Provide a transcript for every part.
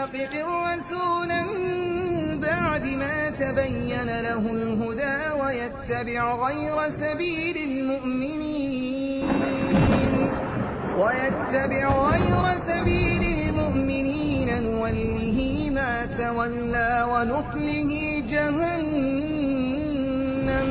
يشاقق الرسول من بعد ما تبين له الهدى ويتبع غير سبيل المؤمنين نوله ما تولى ونصله جهنم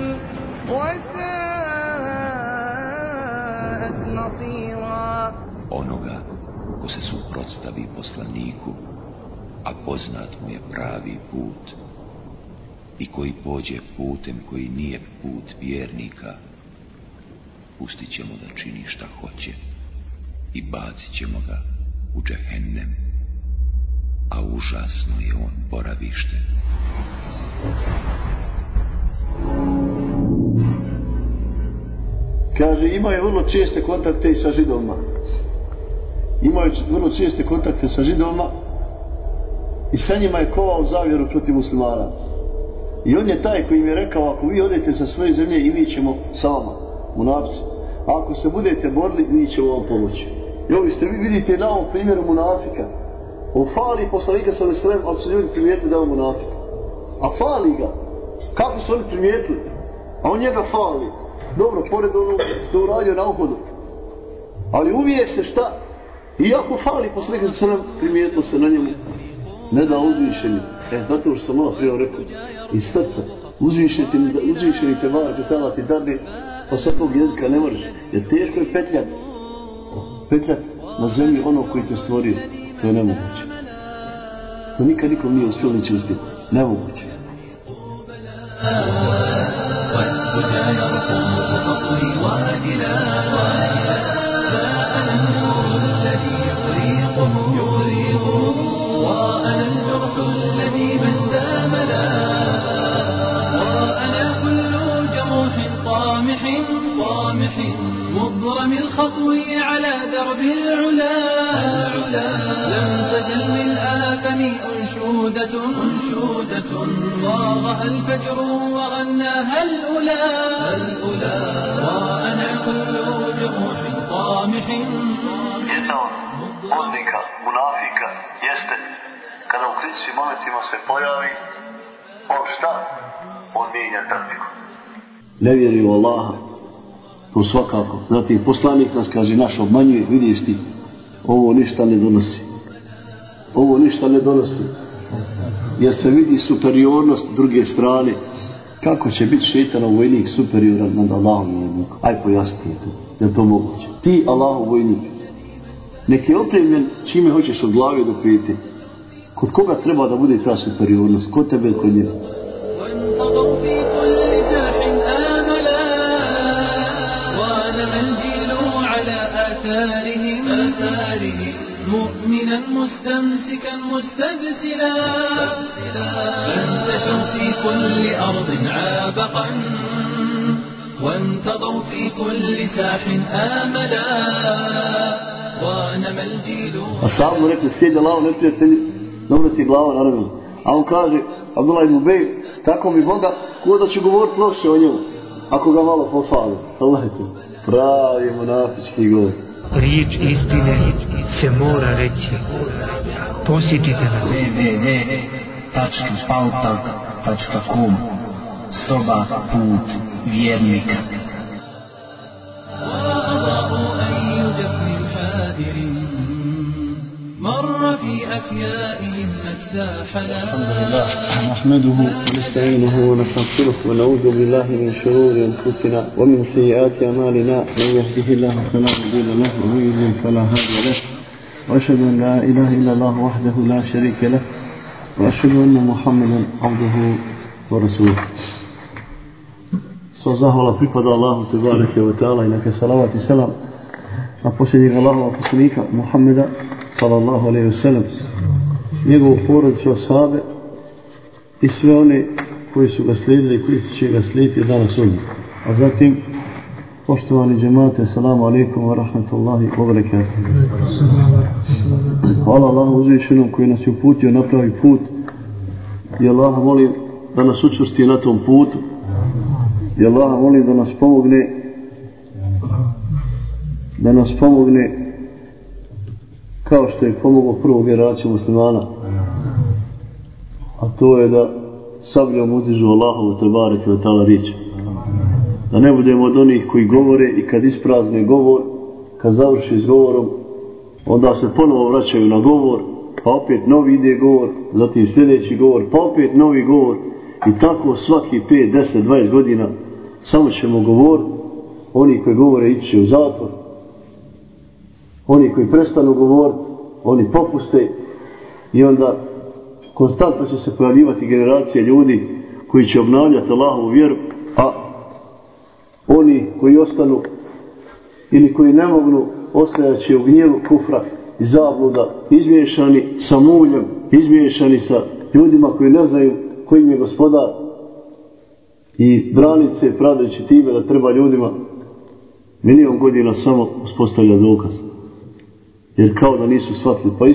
وساءت مصيرا. Onoga ko se suprotstavi poslaniku, a poznat mu je pravi put, i koji pođe putem koji nije put vjernika, pustit ćemo da čini šta hoće i bacit ćemo ga u džehennem, a užasno je on boravište. Kaže, imaju vrlo česte kontakte i sa Židovima. I sa njima je kovao zavjeru protiv muslimana. I on je taj koji im je rekao, ako vi odete sa svoje zemlje i mi ćemo sa vama, munafici. A ako se budete borili, mi ćemo vam pomoći. I ovi ste, vi vidite na ovom primjeru munafika. On fali poslanika sallallahu alejhi ve sellem, ali su ljudi primijetili da je on munafik. A fali ga. Kako su oni primijetili? A on njega fali. Dobro, pored ono što uradio na uhodu. Ali uvijek se šta? Iako fali poslanika sallallahu alejhi ve sellem, primijetilo se na njemu. Ne da uzvišeni. Zato što sam malo prije rekao. Iz srca. Uzvišeni te var, petala ti dadne, pa sa tog jezika ne možeš. Jer teško je petljat na zemlji ono koji te stvorio. To je nemoguće. To nikad nikom nije uspio, neće uspjeti. Nemoguće. مضرم الخطو على درب العلا لم تزل للآثم أنشودة صاغها الفجر وغناها الأولى وأنا كل جروح طامح. Jedna od odlika munafika jeste kada u kritičnim momentima se pojavi on šta? On mijenja taktiku. Ne vjeruju u Allaha. To svakako. Zatim poslanik nas kaže, naš obmanjuje, vidiš ti, ovo ništa ne donosi. Jer se vidi superiornost druge strane. Kako će biti šejtanov vojnik superioran nad Allahom vojnikom? Aj pojasni to. Je to moguće? Ti Allahov vojnik. Neki je opremljen čime hoćeš od glave do pete. Kod koga treba da bude ta superiornost? Kod tebe ili kod njega? آثارهم مؤمنا مستمسكا مستبسلا فانتشوا في كل أرض عابقا وانتضوا في كل ساح آملا ونمى الجيل. أصحاب mu rekli, sjedi Allahov neprijatelji, dobro ti glava naravno. A on kaže, Abdullah ibn Ubej, tako mi Boga, ko da će govoriti loše o njemu, ako ga malo pohvali. Allahite, pravi munafički govor. Riječ istine se mora reći. Posjetite nas. www.pautalk.com Soba put vjernika. مر في أفيائهم مكتاحلا. الحمد لله نحمده ونستعينه ونستغفره ونعوذ بالله من شرور أنفسنا ومن سيئات أعمالنا من يهده الله فلا مضل له ومن يضلل فلا هادي له وأشهد أن لا إله إلا الله وحده لا شريك له وأشهد أن محمدا عبده ورسوله. Sva zahvala pripada Allahu tebareke ve taala i neka salavat i selam na posljednjeg Allahova poslanika Muhammeda sallallahu alejhi ve sellem, njegovu porodicu, ashabe i sve one koji su ga slijedili i koji će ga slijediti danas ovdje. A zatim, poštovani džemate, assalamu alaikum wa rahmatullahi wa barakatuh. Hvala Allahu uzvišenom koji nas je uputio na pravi put i Allaha molim da nas učvrsti na tom putu i Allaha molim da nas pomogne kao što je pomogao prvu generaciju muslimana to je da sabljom uzdižu Allahovu tebareke ve ta'ala riječ. Da ne budemo od onih koji govore i kad isprazne govor, kad završi s govorom, onda se ponovo vraćaju na govor, pa opet novi ide govor, zatim sljedeći govor, pa opet novi govor i tako svaki 5, 10, 20 godina samo ćemo govoriti. Oni koji govore ići će u zatvor, oni koji prestanu govoriti, oni popuste i onda konstantno će se pojavljivati generacije ljudi koji će obnavljati Allahovu vjeru, a oni koji ostanu ili koji ne mogu ostajaće u gnjevu kufra i zabluda, izmiješani sa muljem, izmiješani sa ljudima koji ne znaju koji im je gospodar i braniti se pravdajući time da treba ljudima milion godina samo uspostavlja dokaz. Jer kao da nisu shvatili, pa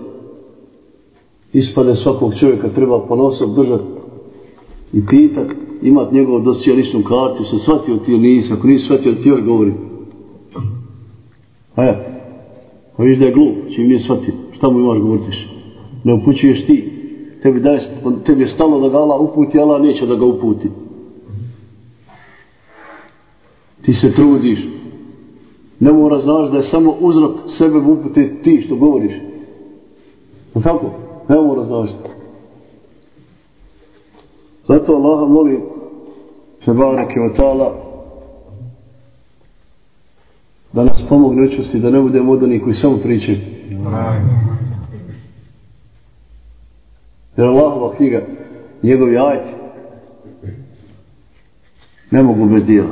ispade svakog čovjeka treba ponosom držati i pitat, imat njegov dosije ličnu kartu, se shvatio ti ili nisi, ako nisi shvatio ti još govori. A ja, pa viš da je glup, čim nije shvatio, šta mu imaš govoriti više? Ne upućuješ ti, tebi je stalo da ga Allah uputi, Allah neće da ga uputi. Ti se trudiš, ne mora znaš da je samo uzrok sebe upute ti što govoriš. No tako? Ne mora znaš. Zato Allaha molim tebareke ve ta'ala da nas pomogne učusti, da ne budemo od onih koji samo pričaju. Jer Allahova knjiga, njegovi ajeti ne mogu bez dijela.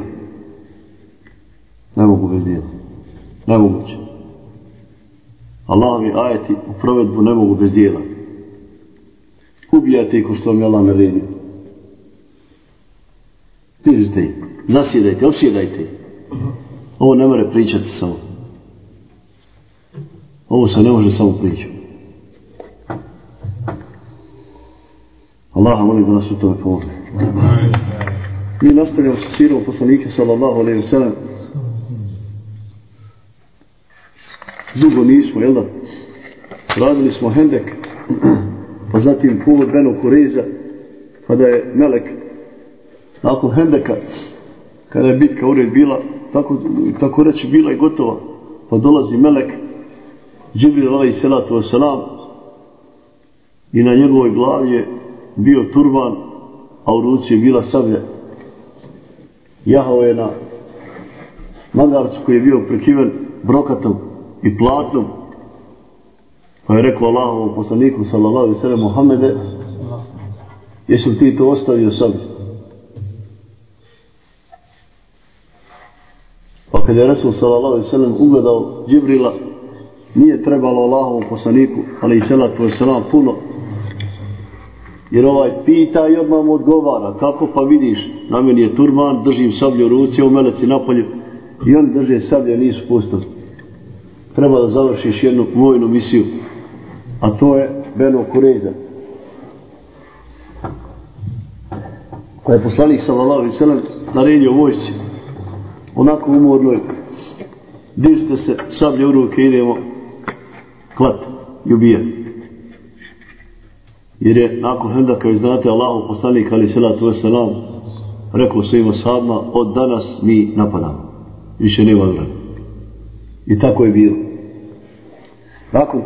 Ne mogu bez dijela. Nemoguće. Allahovi ajeti u provedbu ne mogu bez dijela. Ubijajte ih ko što vam je Allah naredio. Dižite ih, zasjedajte, opsjedajte ih. Ovo ne more pričati samo. Ovo se ne može samo pričati. Allaha molim da nas u tome pomogne. Mi nastavljamo sa sirom poslanika sallallahu alejhi ve sellem. Dugo nismo, jel da? Radili smo Hendek, pa zatim povod Benu Kureza, kada je Melek nakon Hendeka, kada je bitka ured bila, tako reći bila i gotova, pa dolazi Melek Džibril alejhi salatu vesselam i na njegovoj glavi je bio turban, a u ruci je bila sablja. Jahao je na magarcu koji je bio prekiven brokatom i platnom, pa je rekao Allahovom poslaniku sallallahu alejhi ve sellem: Muhammede, jesi li ti to ostavio sablju? Pa kada je Resul sallallahu alejhi ve sellem ugledao Džibrila, nije trebalo Allahovom poslaniku alejhi salatu vesselam puno, jer ovaj pita i odmah mu odgovara. Kako? Pa vidiš, na meni je turban, držim sablju u ruci, u meleci napolju i oni drže sablje, nisu pustili. Treba da završiš jednu vojnu misiju, a to je Benu Kureza. Pa je poslanik sallallahu alejhi ve sellem naredio vojsci, onako umornoj: dižite se, sablje u ruke, idemo klat i ubijati. Jer je nakon Hendaka, vi znate, Allahu poslanik alejhi salatu vesselam rekao svojim ashabima: od danas mi napadamo, više nema vremena. I tako je bilo. Nakon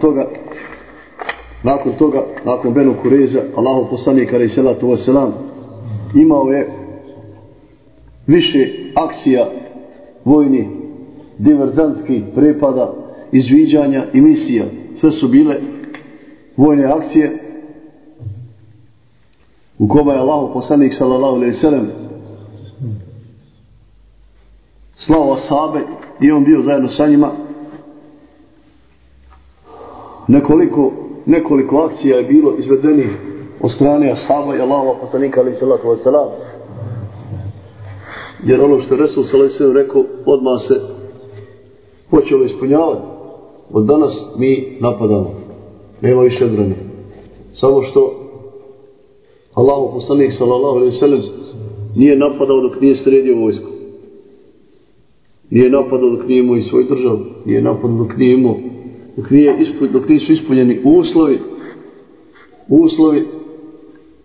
toga, nakon Benu Kureza, Allahu poslanik alejhi salatu vesselam imao je više akcija vojnih, diverzantskih prepada, izviđanja i misija. Sve su bile vojne akcije u kojima je Allahu poslanik sallallahu alejhi ve sellem slao ashabe i on bio zajedno sa njima. Nekoliko akcija je bilo izvedenih od strane ashaba i Allahova poslanika alejhi salatu vesselam. Jer ono što je Resul sallallahu alejhi ve sellem rekao, odmah se počelo ispunjavati. Od danas mi napadamo, nema više odbrane. Samo što Allahov poslanik sallallahu alejhi ve sellem nije napadao dok nije sredio vojsku. Nije napadao dok nije imao i svoju državu. Nije napadao dok nije imao, dok nisu ispunjeni uslovi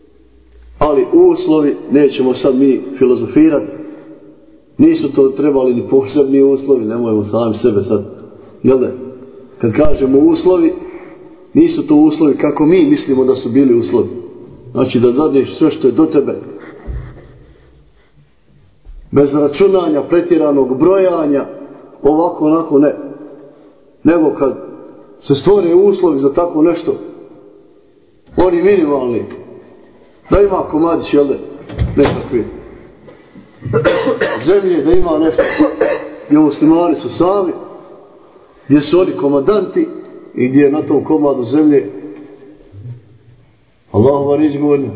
Ali uslovi, nećemo sad mi filozofirati, nisu to trebali ni posebni uslovi, nemojmo sami sebe sad, jel da? Kad kažemo uslovi, nisu to uslovi kako mi mislimo da su bili uslovi. Znači da dadneš sve što je do tebe, bez računanja, pretjeranog brojanja, ovako, onako, ne. Nego kad se stvore uslovi za tako nešto, oni minimalni, da ima komadić, jel da, nekakvi zemlje, da ima nešto, gdje muslimani su sami, gdje su oni komandanti i gdje je na tom komadu zemlje Allahova riječ govorna.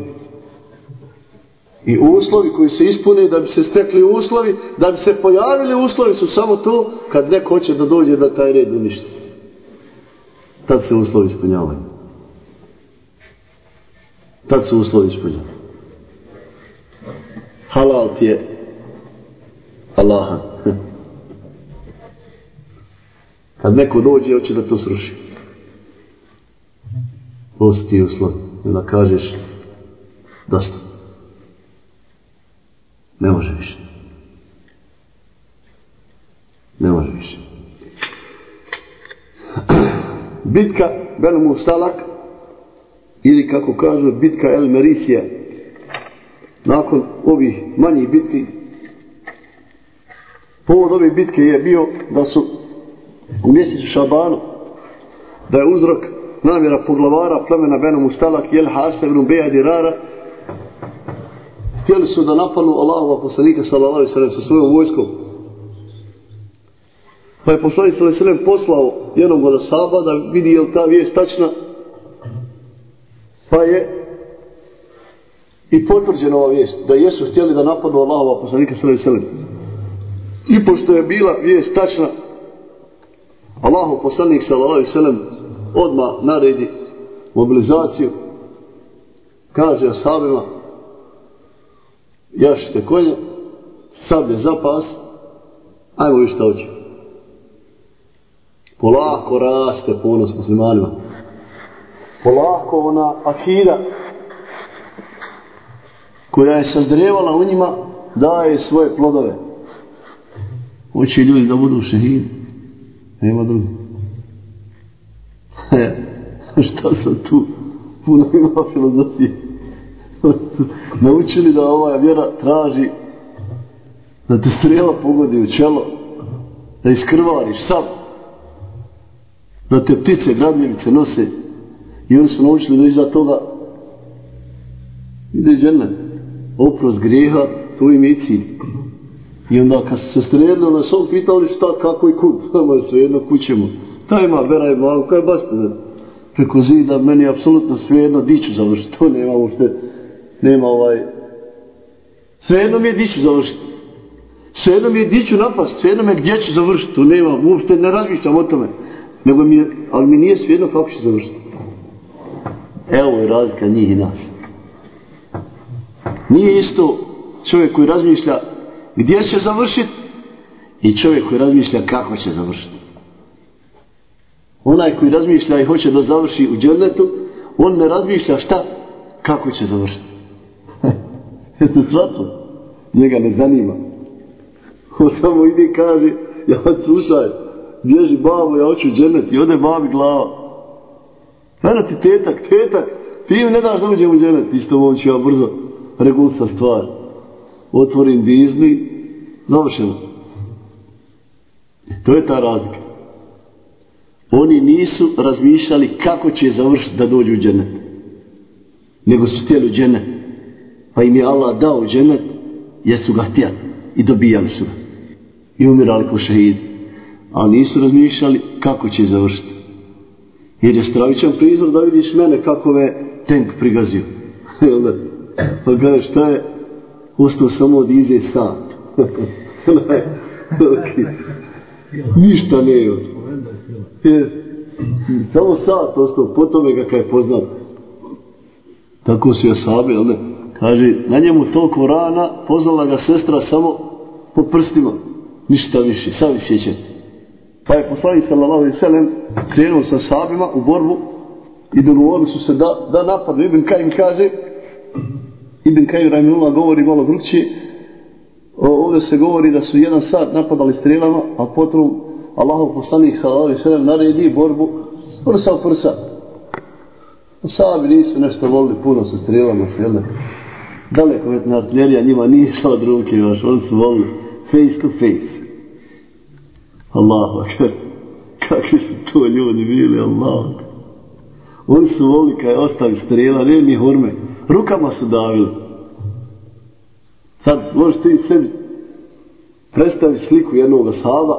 I uslovi koji se ispune da bi se stekli uslovi, da bi se pojavili uslovi su samo to kad neko hoće da dođe da taj red uništi. Tad se uslovi ispunjavaju. Tad su uslovi ispunjavaju. Halal ti je Allaha. Kad neko dođe hoće da to sruši. To su ti uslovi. I onda kažeš dosta. Ne može više. Ne može više. Bitka Benu Mustalak, ili kako kažu bitka El Merisija, nakon ovih manjih bitki, povod ove bitke je bio da su u mjesecu Šabanu, da je uzrok namjera poglavara plemena Benu Mustalak Jel Harsa ibn Beja Dirara, htjeli su da napadnu Allahova poslanika sallallahu alejhi ve sellem sa svojom vojskom. Pa je poslanik sallallahu alejhi ve sellem poslao jednog od ashaba da vidi je li ta vijest tačna. Pa je i potvrđena ova vijest da jesu htjeli da napadnu Allahova poslanika sallallahu alejhi ve sellem. I pošto je bila vijest tačna, Allahov poslanik sallallahu alejhi ve sellem odmah naredi mobilizaciju, kaže ashabima: jašite konje, sablje za pas, ajmo vi šta hoće. Polako raste ponos muslimanima. Polako ona akida koja je sazrijevala u njima daje svoje plodove. Hoće ljudi da budu šehidi, nema drugi. Šta sam tu? Puno ima filozofije. Naučili da ova vjera traži da te strela pogodi u čelo, da iskrvariš sav, da te ptice, gradljevice nose, i oni su naučili da iza toga ide džennet, oprost grijeha, to im je cilj. I onda kad su se streljali, onda su pitali šta, kako i kud, nama je svejedno kućemo, ta ima vera i malo, kaj basta preko zida, meni je apsolutno svejedno di ću završiti, to nema uopšte, nema svejedno mi je di ću završiti, svejedno mi je di ću napast, svejedno mi je gdje ću završiti, to nema, uopšte ne razmišljam o tome, nego ali mi nije svejedno kako ću završiti. Evo je razlika njih i nas. Nije isto čovjek koji razmišlja gdje će završiti i čovjek koji razmišlja kako će završiti. Onaj koji razmišlja i hoće da završi u džennetu, on ne razmišlja šta, kako će završiti. Jeste shvatili? Njega ne zanima. On samo ide i kaže: ja slušaj, bježi babo, ja hoću u džennet, i ode babi glava. Eno ti tetak, ti mi ne daš da uđem u džennet. Isto on ću ja brzo regulsa stvar. Otvorim Disney, završeno. To je ta razlika. Oni nisu razmišljali kako će završiti da dođu u džennet, nego su htjeli u džennet, pa im je Allah dao džennet jer su ga htjeli i dobijali su ga i umirali ko šehidi, a nisu razmišljali kako će završiti. Jer je stravičan prizor da vidiš mene kako me tank prigazio. Pa kaže šta je, ostao samo od ize sat. Ništa ne je. Samo sat ostao, potom je ga kaj poznat. Tako su ashabi, jel ne? Kaže, na njemu toliko rana, poznala ga sestra samo po prstima, ništa više, sad vi sjećate. Pa je poslanik sallallahu alejhi ve sellem krenuo sa ashabima u borbu i dogovorili su se da napadnu. Ibn Kajim kaže, Ibn Kajim Rahimullah govori malo drugčije. Ovdje se govori da su 1 sat napadali strelama, a potom Allahov poslanik sallallahu alejhi ve sellem naredi borbu prsa u prsa. Sahabi nisu nešto volili puno sa strelama, jel? Dalekometna artiljerija njima nije šla od ruke još, oni su volili face to face. Allahu akbar. Kakvi su to ljudi bili, Allah. Oni su volili kad je ostavi strela, ne mi hurme, rukama su davili. Sad možeš ti sebi predstaviti sliku jednog sahaba,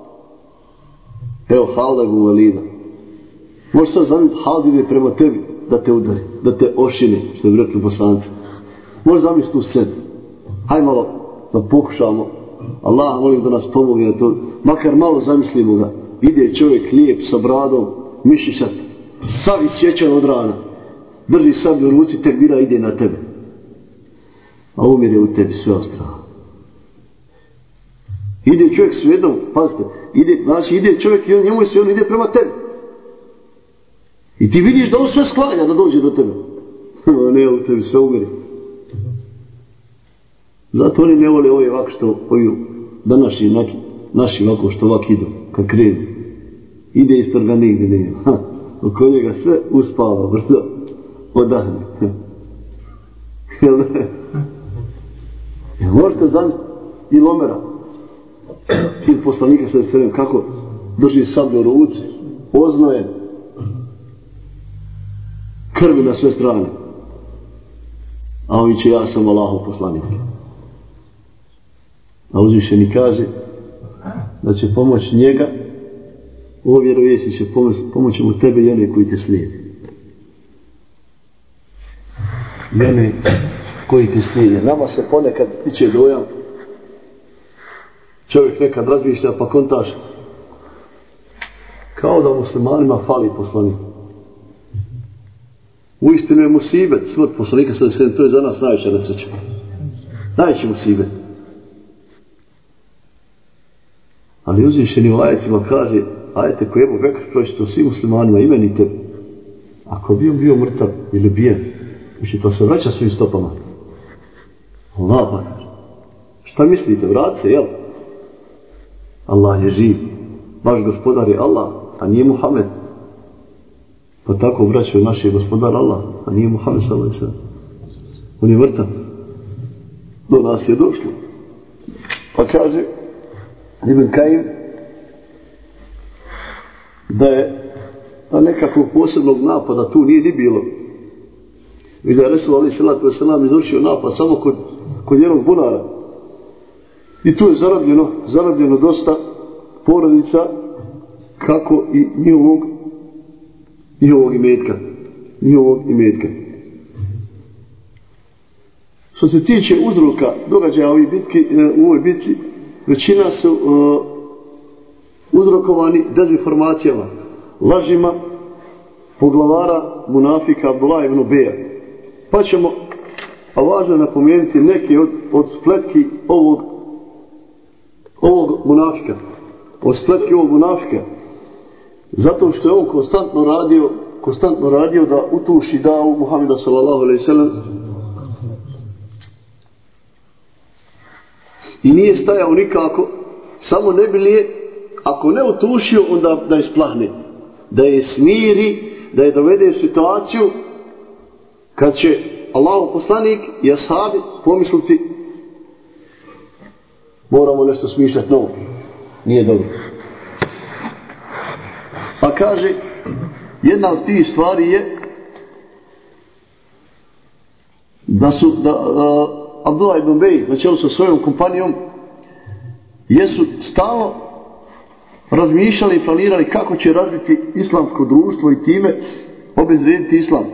evo Halda ibn Velida. Možeš sad zamisliti Halda ide prema tebi da te udari, da te ošine, što bi rekli Bosanci. Možeš zamisliti tu scenu. Hajde malo da pokušamo. Allah molim da nas pomogne na to. Makar malo zamislimo ga. Ide čovjek lijep sa bradom, mišićat, sav isječan od rana. Drži sablju u ruci, tek bira ide na tebe. A umire u tebi sve ostrava. Ide čovjek s jednom, pazite, ide čovjek i njemu je sve, on ide prema tebi. I ti vidiš da on sve sklanja da dođe do tebe. Ne, u tebi sve umire. Zato oni ne vole ove ovako što oju današnji naši ovako što ovako idu, kad krenu. Ide iz trga nigdje ne ima. Oko njega sve uspava, brzo, odahne. Jel ne? Možete zamisliti i Lomera, ili poslanika sa sredem, kako drži sablju u ruci, oznoje, krvi na sve strane. A on će, ja sam Allahov poslanik. A uzvišeni kaže da će pomoći njega, ovo vjerovjesni će pomoći mu tebe i one koji te slijede. I one koji te slijede. Nama se ponekad tiče dojam, čovjek nekad razmišlja pa kontaš kao da muslimanima fali poslanik. Uistinu je musibet, smrt poslanika sa to je za nas najveća nesreća. Najveći musibet. Ali uzvišeni u ajetima kaže, ajete koji Ebu Bekr pročito svim muslimanima, i meni tebi. Ako bi on bio mrtav ili bijen, više to se vraća svojim stopama. Allah, šta mislite, vrat se, jel? Allah je živ. Vaš gospodar je Allah, a nije Muhammed. Pa tako vraćaju naš je gospodar Allah, a nije Muhammed sallallahu alejhi ve sellem. On je mrtav. Do nas je došlo. Pa kaže Ibn Kajim da je nekakvog posebnog napada tu nije ni bilo. I da je Resul alejhi salatu vesselam izvršio napad samo kod jednog bunara. I tu je zarobljeno dosta porodica, kako i njihovog imetka. Što se tiče uzroka događaja u ovoj bitci, većina su uzrokovani dezinformacijama, lažima poglavara munafika Abdullah ibn Ubeja. Pa ćemo, a važno je napomenuti neke od spletki ovog munafika. Zato što je on konstantno radio da utuši davu Muhameda sallallahu alejhi ve sellem. I nije stajao nikako, samo ne bi li je, ako ne utušio, onda da je splahne. Da je smiri, da je dovede situaciju kad će Allahov poslanik i ashabi pomisliti moramo nešto smišljati novo. Nije dobro. Pa kaže, jedna od tih stvari je da Abdullah ibn Ubej na čelu sa svojom kompanijom jesu stalno razmišljali i planirali kako će razviti islamsko društvo i time obezvrijediti islam.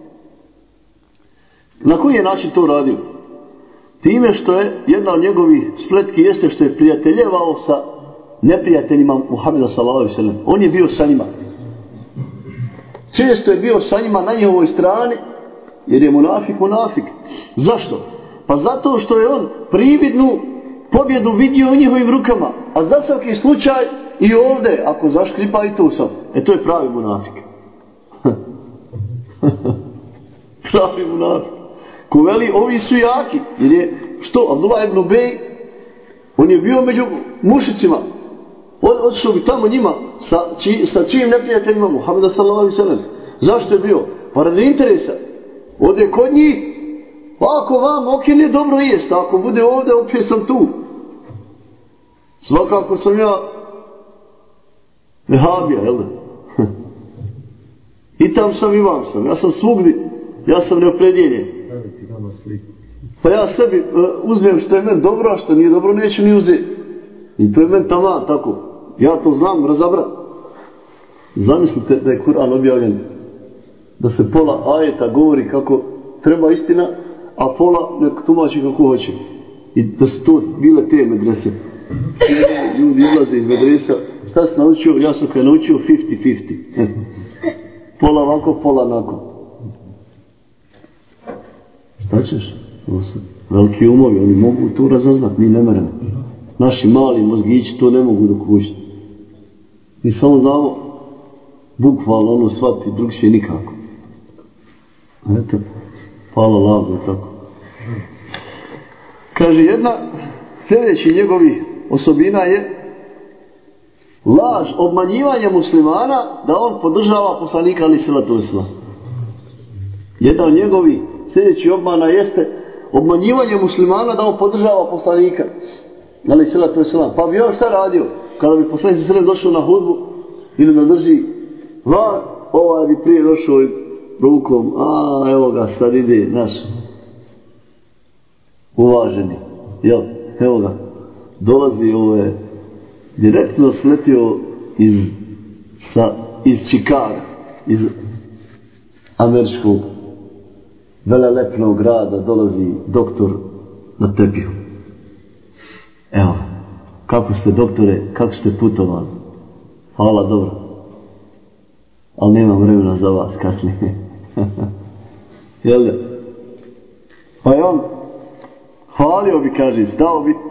Na koji je način to radio? Time što je jedna od njegovih spletki jeste što je prijateljevao sa neprijateljima Muhameda sallallahu alejhi ve sellem. On je bio sa njima. Često je bio sa njima na njihovoj strani, jer je munafik. Zašto? Pa zato što je on prividnu pobjedu vidio u njihovim rukama, a za svaki slučaj i ovdje, ako zaškripa i tu sam. To je pravi munafik. Pravi munafik. ko veli ovi su jaki, jer je, što, Abdullah ibn Ubej, on je bio među mušicima, otišao bi tamo njima, sa čijim neprijateljima, Muhammeda sallallahu alejhi ve sellem. Zašto je bio? Pa radi interesa. Ode kod njih, ako vam okine dobro jest, ako bude ovdje, opet sam tu. Svakako sam ja vehabija, jel da? I tam sam i vam sam, ja sam svugdje, ja sam neopredjeljen. Pa ja sebi uzmem što je meni dobro, a što nije dobro neću ni uzeti. I to je meni taman, tako. Ja to znam razabrat. Zamislite da je Kur'an objavljen, da se pola ajeta govori kako treba istina, a pola nek tumači kako hoće. I da su to bile te medrese. Ljudi izlaze iz medresa. Šta si naučio? Ja sam kaj naučio 50-50. Pola ovako, pola onako. Šta ćeš? Veliki umovi, oni mogu to razaznat, mi ne meremo. Naši mali mozgići to ne mogu dokućiti. Mi samo znamo bukvalno ono shvati, drugšije nikako. Eto, hvala Allahu, tako. Kaže, jedna sljedeći njegovi osobina je laž, obmanjivanje muslimana da on podržava poslanika alejhi selatu vesselam. Jedna od njegovi sljedeći obmana jeste obmanjivanje muslimana da on podržava poslanika alejhi selatu vesselam. Pa bi on šta radio? Kada bi poslanik sallallahu došao na hudbu ili da drži van, ovaj bi prije došao rukom, a evo ga sad ide naš uvaženi, jel, evo ga, dolazi, ovo je direktno sletio iz Čikaga, iz američkog velelepnog grada, dolazi doktor na tepihu. Evo, kako ste doktore, kako ste putovali? Hvala, dobro. Ali nemam vremena za vas kasnije. Jel da? Pa je on hvalio bi, kaže, stao bi,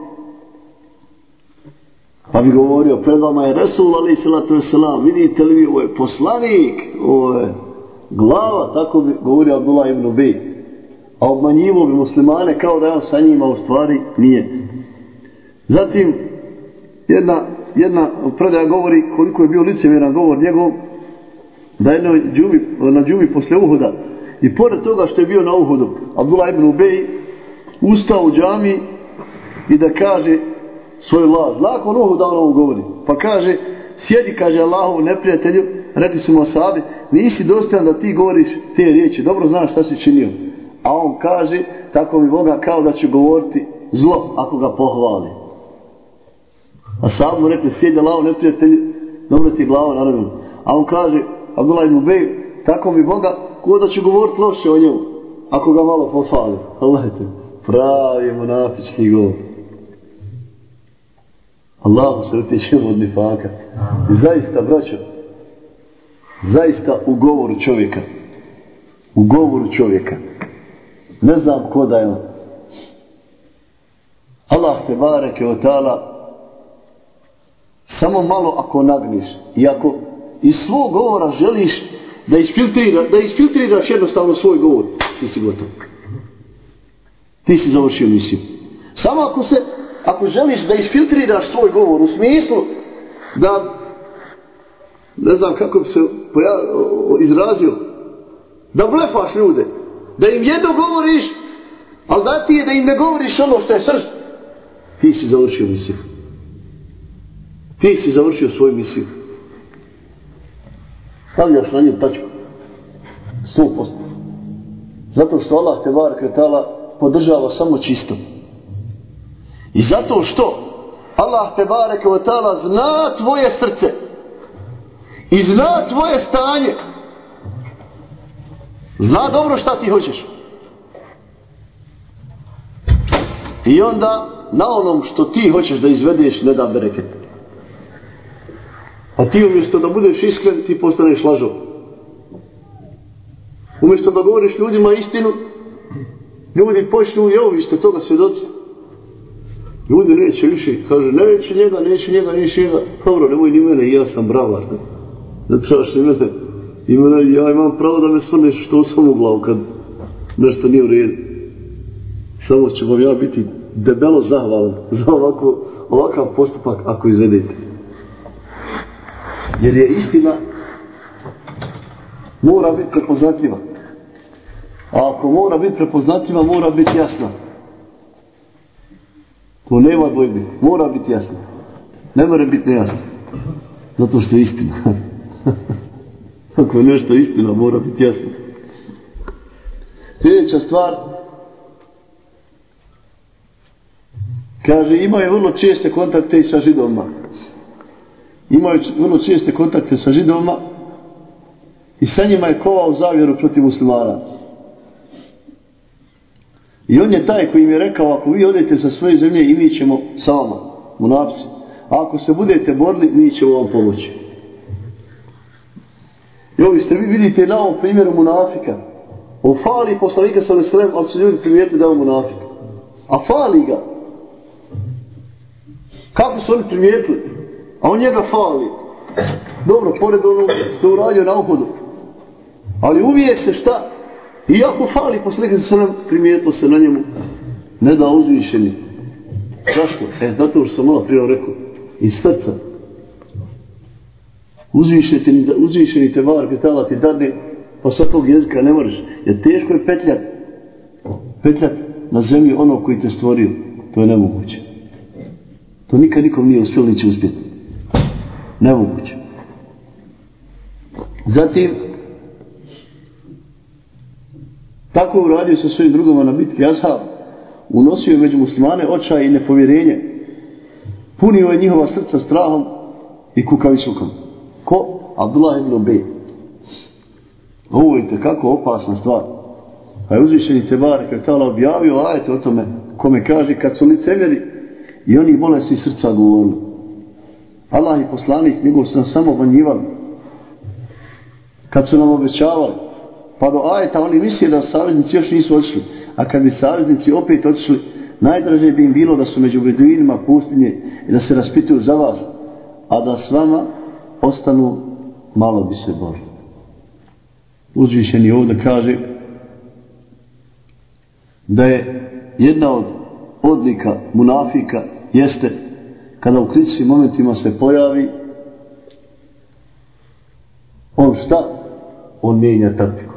pa bi govorio, pred vama je Resul alejhi selatu vesselam, vidite li vi, ovo je poslanik, ovo je glava, tako bi govorio Abdullah ibn Ubej. A obmanjivo bi muslimane kao da je on sa njima, u stvari nije. Zatim, jedna predaja govori koliko je bio licemjeran govor njegov, da je na džumi posle Uhuda, i pored toga što je bio na Uhudu, Abdullah ibn Ubej ustao u džami i da kaže svoju laž. Nakon Uhuda on govori, pa kaže, sjedi, kaže Allahov neprijatelju, rekli su mu ashabi, nisi dostojan da ti govoriš te riječi, dobro znaš šta si činio. A on kaže, tako mi Boga, kao da će govoriti zlo ako ga pohvali. A sad mu rekli, sjedi Allahov neprijatelju, dobro ti je glava naravno. A on kaže, Abdullah ibn Ubej, tako mi Boga, ko da će govoriti loše o njemu ako ga malo pohvali. Allahite, pravi munafički govor. Allahu se utječemo od nifaka. I zaista, braćo, zaista u govoru čovjeka, ne znam ko da je on. Allah te bareke o ta'ala, samo malo ako nagniš i ako iz svog govora želiš da isfiltriraš jednostavno svoj govor, ti si gotov. Ti si završio misiju. Samo ako želiš da isfiltriraš svoj govor u smislu da, ne znam kako bi se izrazio, da blefaš ljude, da im jedno govoriš, ali da ti je da im ne govoriš ono što je srž, ti si završio misiju. Ti si završio svoju misiju. Stavljaš na nju tačku. 100%. Zato što Allah te bareke ve taala podržava samo čisto. I zato što Allah te bareke ve taala zna tvoje srce i zna tvoje stanje. Zna dobro šta ti hoćeš. I onda na onom što ti hoćeš da izvedeš ne da bereket. A ti umjesto da budeš iskren, ti postaneš lažov. Umjesto da govoriš ljudima istinu, ljudi počnu, evo vi ste toga svjedoci. Ljudi neće više, kaže, neće njega. Dobro, nemoj ni mene, ja sam bravar. Ne trebaš ni mene. Ja imam pravo da me svrneš što sam u glavu kad nešto nije u redu. Samo ću vam ja biti debelo zahvalan za ovakav postupak ako izvedete. Jer je istina mora biti prepoznatljiva. A ako mora biti prepoznatljiva, mora biti jasna. To nema dvojbe. Mora biti jasna. Ne mora biti nejasna. Zato što je istina. Ako je nešto istina, mora biti jasno. Sljedeća stvar, kaže, imaju vrlo česte kontakte i sa Židovima. Imaju vrlo česte kontakte sa Židovima i sa njima je kovao zavjeru protiv muslimana. I on je taj koji im je rekao, ako vi odete sa svoje zemlje i mi ćemo sa vama, munafici. A ako se budete borili, mi ćemo vam pomoći. I ovi ste vi vidite na ovom primjeru munafika. On fali poslanika sallallahu alejhi ve sellem, ali su ljudi primijetili da je on munafik. A fali ga. Kako su oni primijetili? A on njega fali. Dobro, pored onog što uradio na uhodu. Ali uvijek se šta? Iako fali poslanika sallallahu alejhi ve sellem, primijetilo se na njemu. Ne da uzvišeni. Zašto? Zato što sam malo prije rekao. Iz srca. Uzvišeni te bar petala ti dadne, pa sa tog jezika ne možeš. Jer teško je petljat na zemlji ono koji te stvorio. To je nemoguće. To nikad nikom nije uspjelo, ni će uspjeti. Nemoguće. Zatim, tako uradio sa svojim drugama na bitki Ashab, unosio je među muslimane očaj i nepovjerenje. Punio je njihova srca strahom i kukavičlukom. Ko? Abdullah ibn Ubej. Ovo je tekako opasna stvar. Pa je uzvišeni Tebarek je ta'ala objavio ajet o tome, kome kaže kad su licemjeri i oni bolesti srca govorili. Allah i poslanik njegov su nam samo obmanjivali. Kad su nam obećavali, pa do ajeta oni misle da saveznici još nisu otišli. A kad bi saveznici opet otišli, najdraže bi im bilo da su među beduinima pustinje i da se raspituju za vas, a da s vama ostanu, malo bi se borili. Uzvišeni ovdje kaže da je jedna od odlika munafika jeste kada u kritičnim momentima se pojavi, on šta? On mijenja taktiku.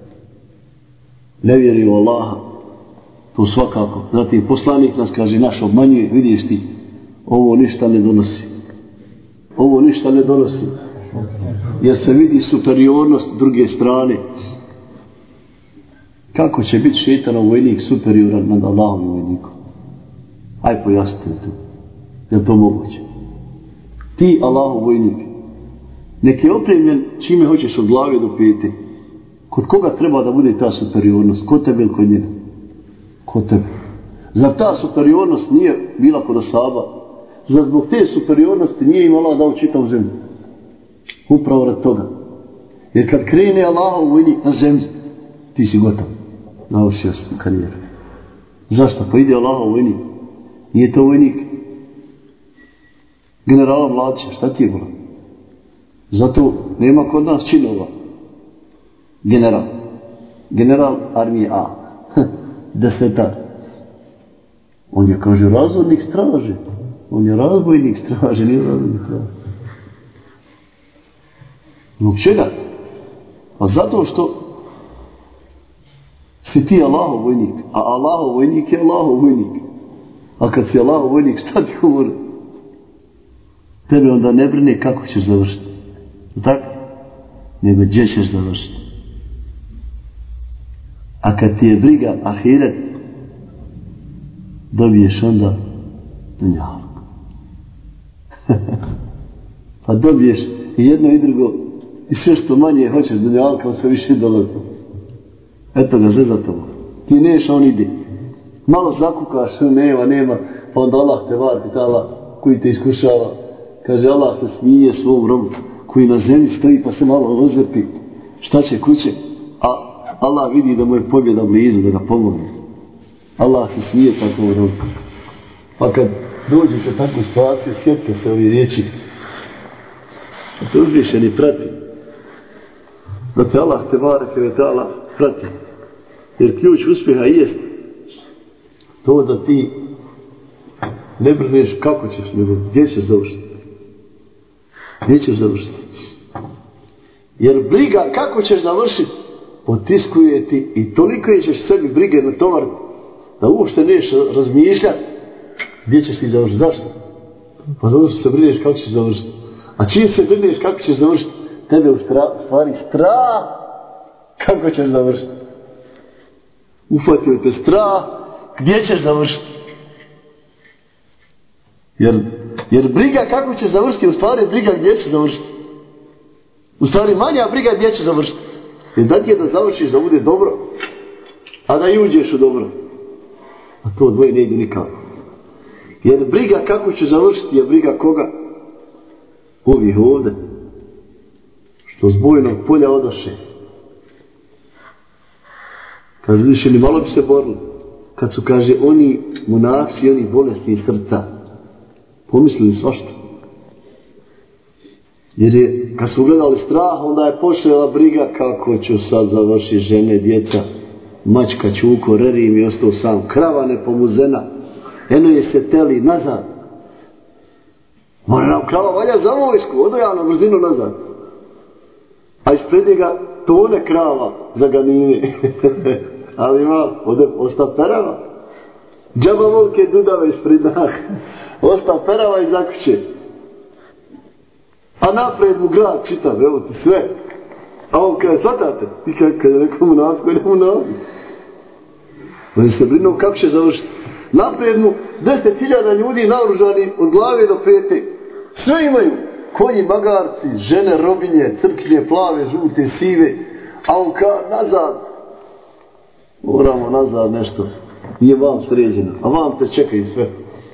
Ne vjeri u Allaha. To svakako. Zatim poslanik nas kaže, naš obmanjuje, vidiš ti, ovo ništa ne donosi. Ovo ništa ne donosi. Jer se vidi superiornost druge strane. Kako će biti šejtanov vojnik superioran nad Allahovim vojnikom? Aj pojasnite to. Je to moguće? Ti Allahov vojnik, nek je opremljen čime hoćeš od glave do pete. Kod koga treba da bude ta superiornost? Kod tebe ili kod njega? Kod tebe. Zar ta superiornost nije bila kod Ashaba? Zar zbog te superiornosti nije im Allah dao čitavu zemlju? Upravo rad toga. Jer kad krene Allahov vojnik na zemlji, ti si gotov. Navršio sam karijeru. Zašto? Pa ide Allahov vojnik. Nije to vojnik generala Mladića. Šta ti je bilo? Zato nema kod nas činova. General armije A. Desetar. On je, kaže, razvodnik straže. On je razbojnik straže, nije razvodnik straže. Zbog čega? A zato što si ti Allahov vojnik. A Allahov vojnik je Allahov vojnik. A kad si Allahov vojnik, šta ti govori? Tebe onda ne brine kako ćeš završiti. Tako? Nego gdje ćeš završiti. A kad ti je briga ahiret, dobiješ onda dunjalog. Pa dobiješ i jedno i drugo i sve što manje hoćeš dunjalka, sve više dolazi. Eto ga, za tobom. Ti neš, on ide. Malo zakukaš, nema, pa onda Allah te var pitala koji te iskušava. Kaže, Allah se smije svom robu koji na zemlji stoji pa se malo ozrpi. Šta će kuće? A Allah vidi da mu je pobjeda blizu, da ga pomogne. Allah se smije takvom robu. Pa kad dođete u takvu situaciju, sjetite se ovi riječi. Da te uzvišeni prati. Da te Allah te bareke ve ta'ala prati. Jer ključ uspjeha jest To da ti ne brineš kako ćeš, nego gdje ćeš završiti. Gdje ćeš završiti. Jer briga kako ćeš završiti potiskuje ti i toliko ćeš sebi brige natovariti da uopšte neš razmišljati gdje ćeš ti završiti. Zašto? Pa zato što se brineš kako ćeš završiti. A čim se brineš kako ćeš završiti, tebe u stvari strah kako ćeš završiti. Ufatio te strah gdje ćeš završiti. Jer briga kako ćeš završiti u stvari briga gdje ćeš završiti. U stvari manja briga gdje ćeš završiti. Jer da ti je da završiš da bude dobro, a da i uđeš u dobro. A to dvoje ne ide nikako. Jer briga kako ću završiti je briga koga? Ovih ovdje. Što s bojnog polja odoše. Kaže, više ni malo bi se borili. Kad su, kaže, oni munafci, oni bolesni srca. Pomislili svašta. Jer je, kad su gledali strah, onda je počela briga kako ću sad završiti žene, djeca. Mačka čuko, reri mi ostao sam. Krava nepomuzena. Eno je se teli nazad. Mora nam krava valja za vojsku, odoja na brzinu nazad. A ispred njega tone krava za ganine. Ali ima, ostav perava. Džaba volke dudave ispred nah. Ostav perava i zakuće. A napred mu grad čitav, evo ti sve. A on kaže, svatate? I kada je rekao mu nafku, idemo nafku. Oni se brinu kako će završiti. Napred mu 10.000 ljudi naoružani od glave do pete. Sve imaju. Konji, magarci, žene, robinje, crkvinje, plave, žute, sive. A on kaže, nazad. Moramo nazad nešto. Nije vam sređeno. A vam te čekaju sve.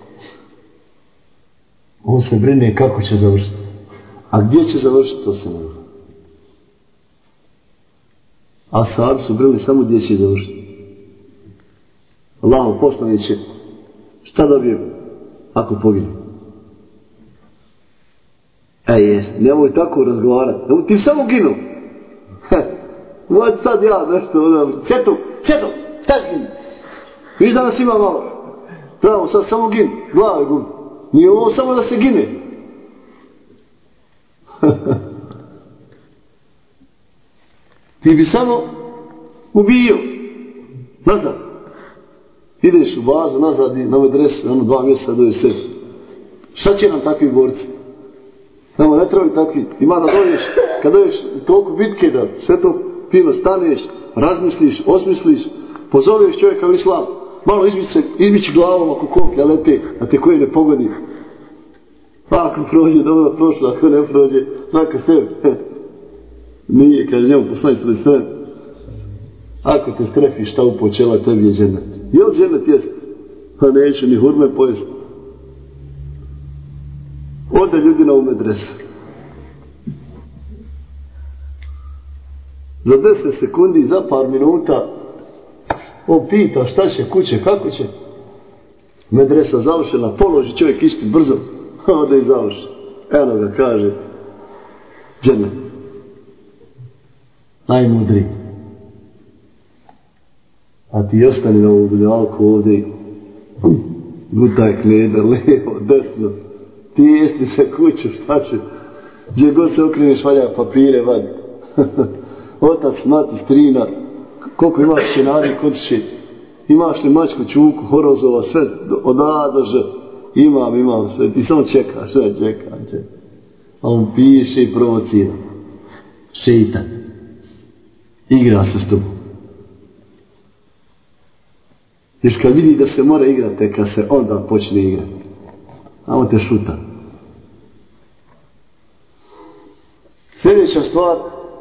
On se brine kako će završiti. A gdje će završiti, to se ne zna. A sahabi su brinuli samo gdje će završiti. Allahov poslaniće, šta dobije ako pogine? Nemoj tako razgovarati. Ti samo ginu. Moj sad ja nešto. Sjetu, šta ginu? Viš da nas ima malo. Pravo, sad samo ginu. Glave gubi. Nije ovo samo da se gine. Ti bi samo ubio. Nazad. Ideš u bazu, nazad i na medresu, 2 mjeseca do se. Šta će nam takvi borci? Nama ne trebali takvi. Ima da dođeš, kad dođeš toliko bitke da sve to fino staneš, razmisliš, osmisliš, pozoveš čovjeka u islam, malo izbići glavom ako koplja lete, da te koje ne pogodi. Ako prođe, dobro prošlo, ako ne prođe, znaka sebi. Nije, kaže, njemu poslani sve. Ako te strefiš šta upočela, tebi je džennet. Jel džennet jest? Pa neću ni hurme pojesti. Ode ljudina u medresu. Za 10 sekundi, za par minuta, on pita šta će, kuće, kako će. Medresa završena, položi čovjek ispit brzo. Ode i završi. Eno ga kaže, džennet. Najmudriji. A ti ostani na ovom dunjalku ovdje. Gutaj knjeda, levo, desno. Ti jesti se kuću, šta će? Gdje god se okreneš, valja papire, vadi. Otac, mati, strina. Koliko imaš čenari kod će? Imaš li mačku, čuku, horozova, sve od A do Ž. Imam sve. Ti samo čekaš, sve čekam. A on piše i provocira. Šeitan. Igra se s tobom. Još kad vidi da se mora igrati, kad se onda počne igrati. A on te šuta. Sljedeća stvar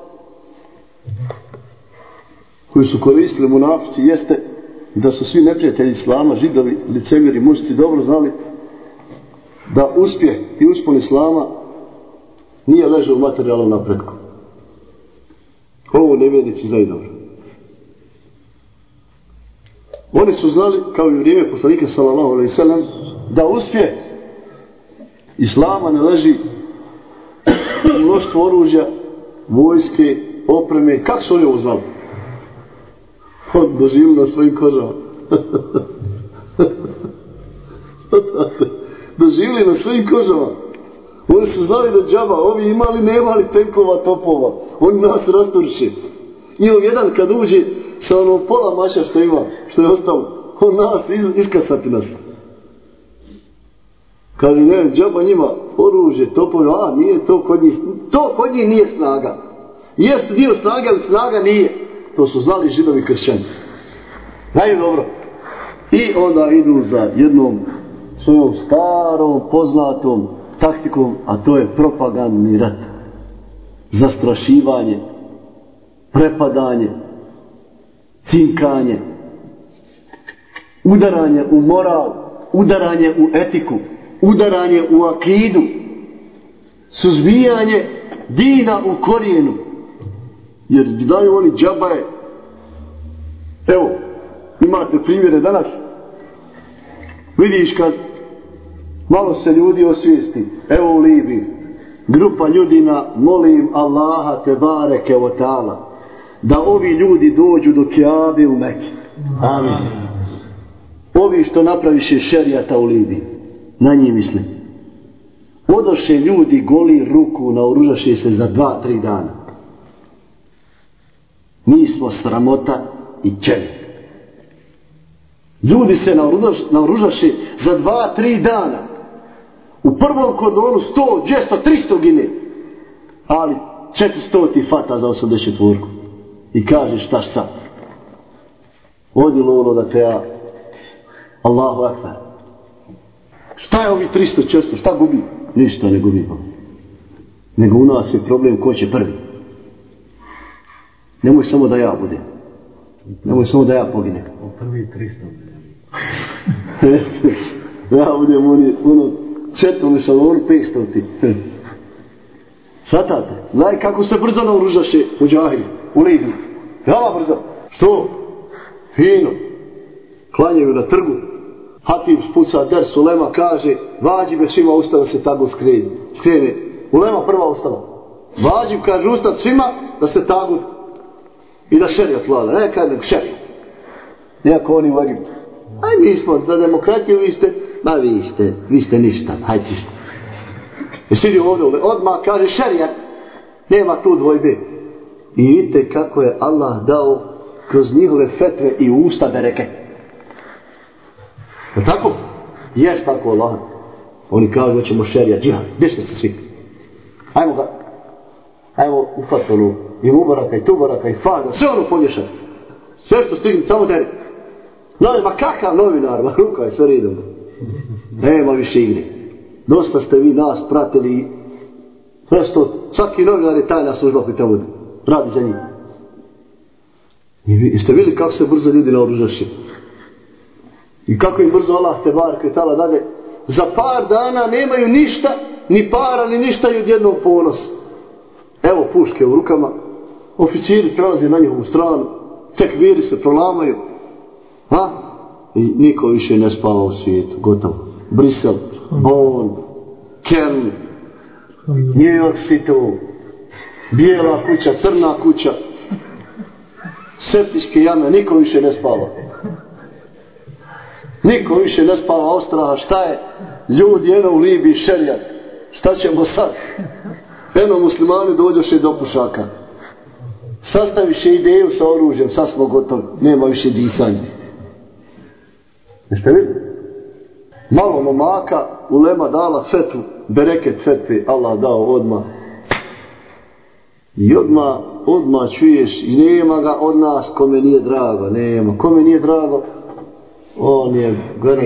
koju su koristili munafici jeste da su svi neprijatelji islama, židovi, licemjeri, mušci dobro znali da uspjeh i uspon islama nije ležao u materijalnom napretku. Ovo nevjernici znaju dobro. Oni su znali, kao i u vrijeme poslanika sallallahu alejhi ve sellem, da uspjeh islama ne leži u mnoštvu oružja, vojske, opreme. Kako su oni ovo znali? Doživili na svojim kožama. Doživjeli na svojim kožama. Oni su znali da džaba, ovi imali, nemali tenkova, topova. Oni nas rasturše. I on jedan kad uđe sa ono pola maša što ima, što je ostalo, on nas iskasati nas. Kaže, ne, džaba njima oružje, topove, a nije to kod njih. To kod njih nije snaga. Jest dio snage, ali snaga nije. To su znali Židovi kršćani. Znaju dobro. I onda idu za jednom svojom starom, poznatom taktikom, a to je propagandni rat. Zastrašivanje, prepadanje, cinkanje, udaranje u moral, udaranje u etiku, udaranje u akidu, suzbijanje dina u korijenu. Jer daju oni džabaje. Evo, imate primjere danas. Vidiš kad malo se ljudi osvijesti. Evo u Libiji. Grupa ljudina molim Allaha te bareke o ta'ala da ovi ljudi dođu do Kjabe u Mekke. Amin. Ovi što napraviše šerijata u Libiji. Na njih mislim. Odoše ljudi goli ruku, naoružaše se za 2-3 dana. Mi smo sramota i čeli. Ljudi se naoružaše za 2-3 dana. U prvom kordonu 100, 200, 300 gine. Ali 400 ti fata za 84. I kaže šta sad? Odi lolo da te ja. Allahu akbar. Šta je ovi 300, 400? Šta gubi? Ništa ne gubi. Nego u nas je problem ko će prvi. Nemoj samo da ja budem. Nemoj samo da ja poginem. O prvi 300. Ja budem ono četvrni šalon 500 ti. Svatate? Znaj kako se brzo naoružaše u džahili, u Libiji. Jala brzo. Što? Fino. Klanjaju na trgu. Hatib spuca ders, ulema kaže vađibe svima usta da se tagu skrene. Ulema prva ustala. Vađib kaže ustad svima da se tagu i da šerijat vlada. Ne kaže nego šerijat. Nijako oni u Egiptu. Aj mi smo za demokratiju, vi ste ništa. Hajde ništa. I sidi ovdje, odmah kaže šerijat. Nema tu dvojbe. I vidite kako je Allah dao kroz njihove fetve i usta bereke. Je tako? Jes tako Allah. Oni kažu da ćemo šerijat, džihad. Gdje ste se svi? Ajmo ufati ono i mubaraka i tubaraka i fada. Sve ono pomješati. Sve što stigni, samo teri. Ma kakav novinar, ma ruka je sve redom. Nema više igre. Dosta ste vi nas pratili. Prosto, svaki novinar je tajna služba koji tamo radi za njih. I ste vidjeli kako se brzo ljudi naoružaše. I kako im brzo Allah te bareke ve taala dade. Za par dana nemaju ništa, ni para, ni ništa i odjednom ponos. Evo puške u rukama. Oficiri prelaze na njihovu stranu. Tekviri se prolamaju. I niko više ne spava u svijetu. Gotovo. Brisel, Bonn, Köln, New York City, bijela kuća, crna kuća, septičke jame. Niko više ne spava. Niko više ne spava od straha. Šta je? Ljudi, eno u Libiji šerijat. Šta ćemo sad? Eno muslimani dođoše do pušaka. Sastaviše ideju sa oružjem. Sad smo gotovi. Nema više disanja. Jeste vidjeli? Malo momaka ulema dala fetvu. Bereket fetve. Allah dao odmah. I odmah čuješ. I nema ga od nas kome nije drago. Nema. Kome nije drago? On je gledam.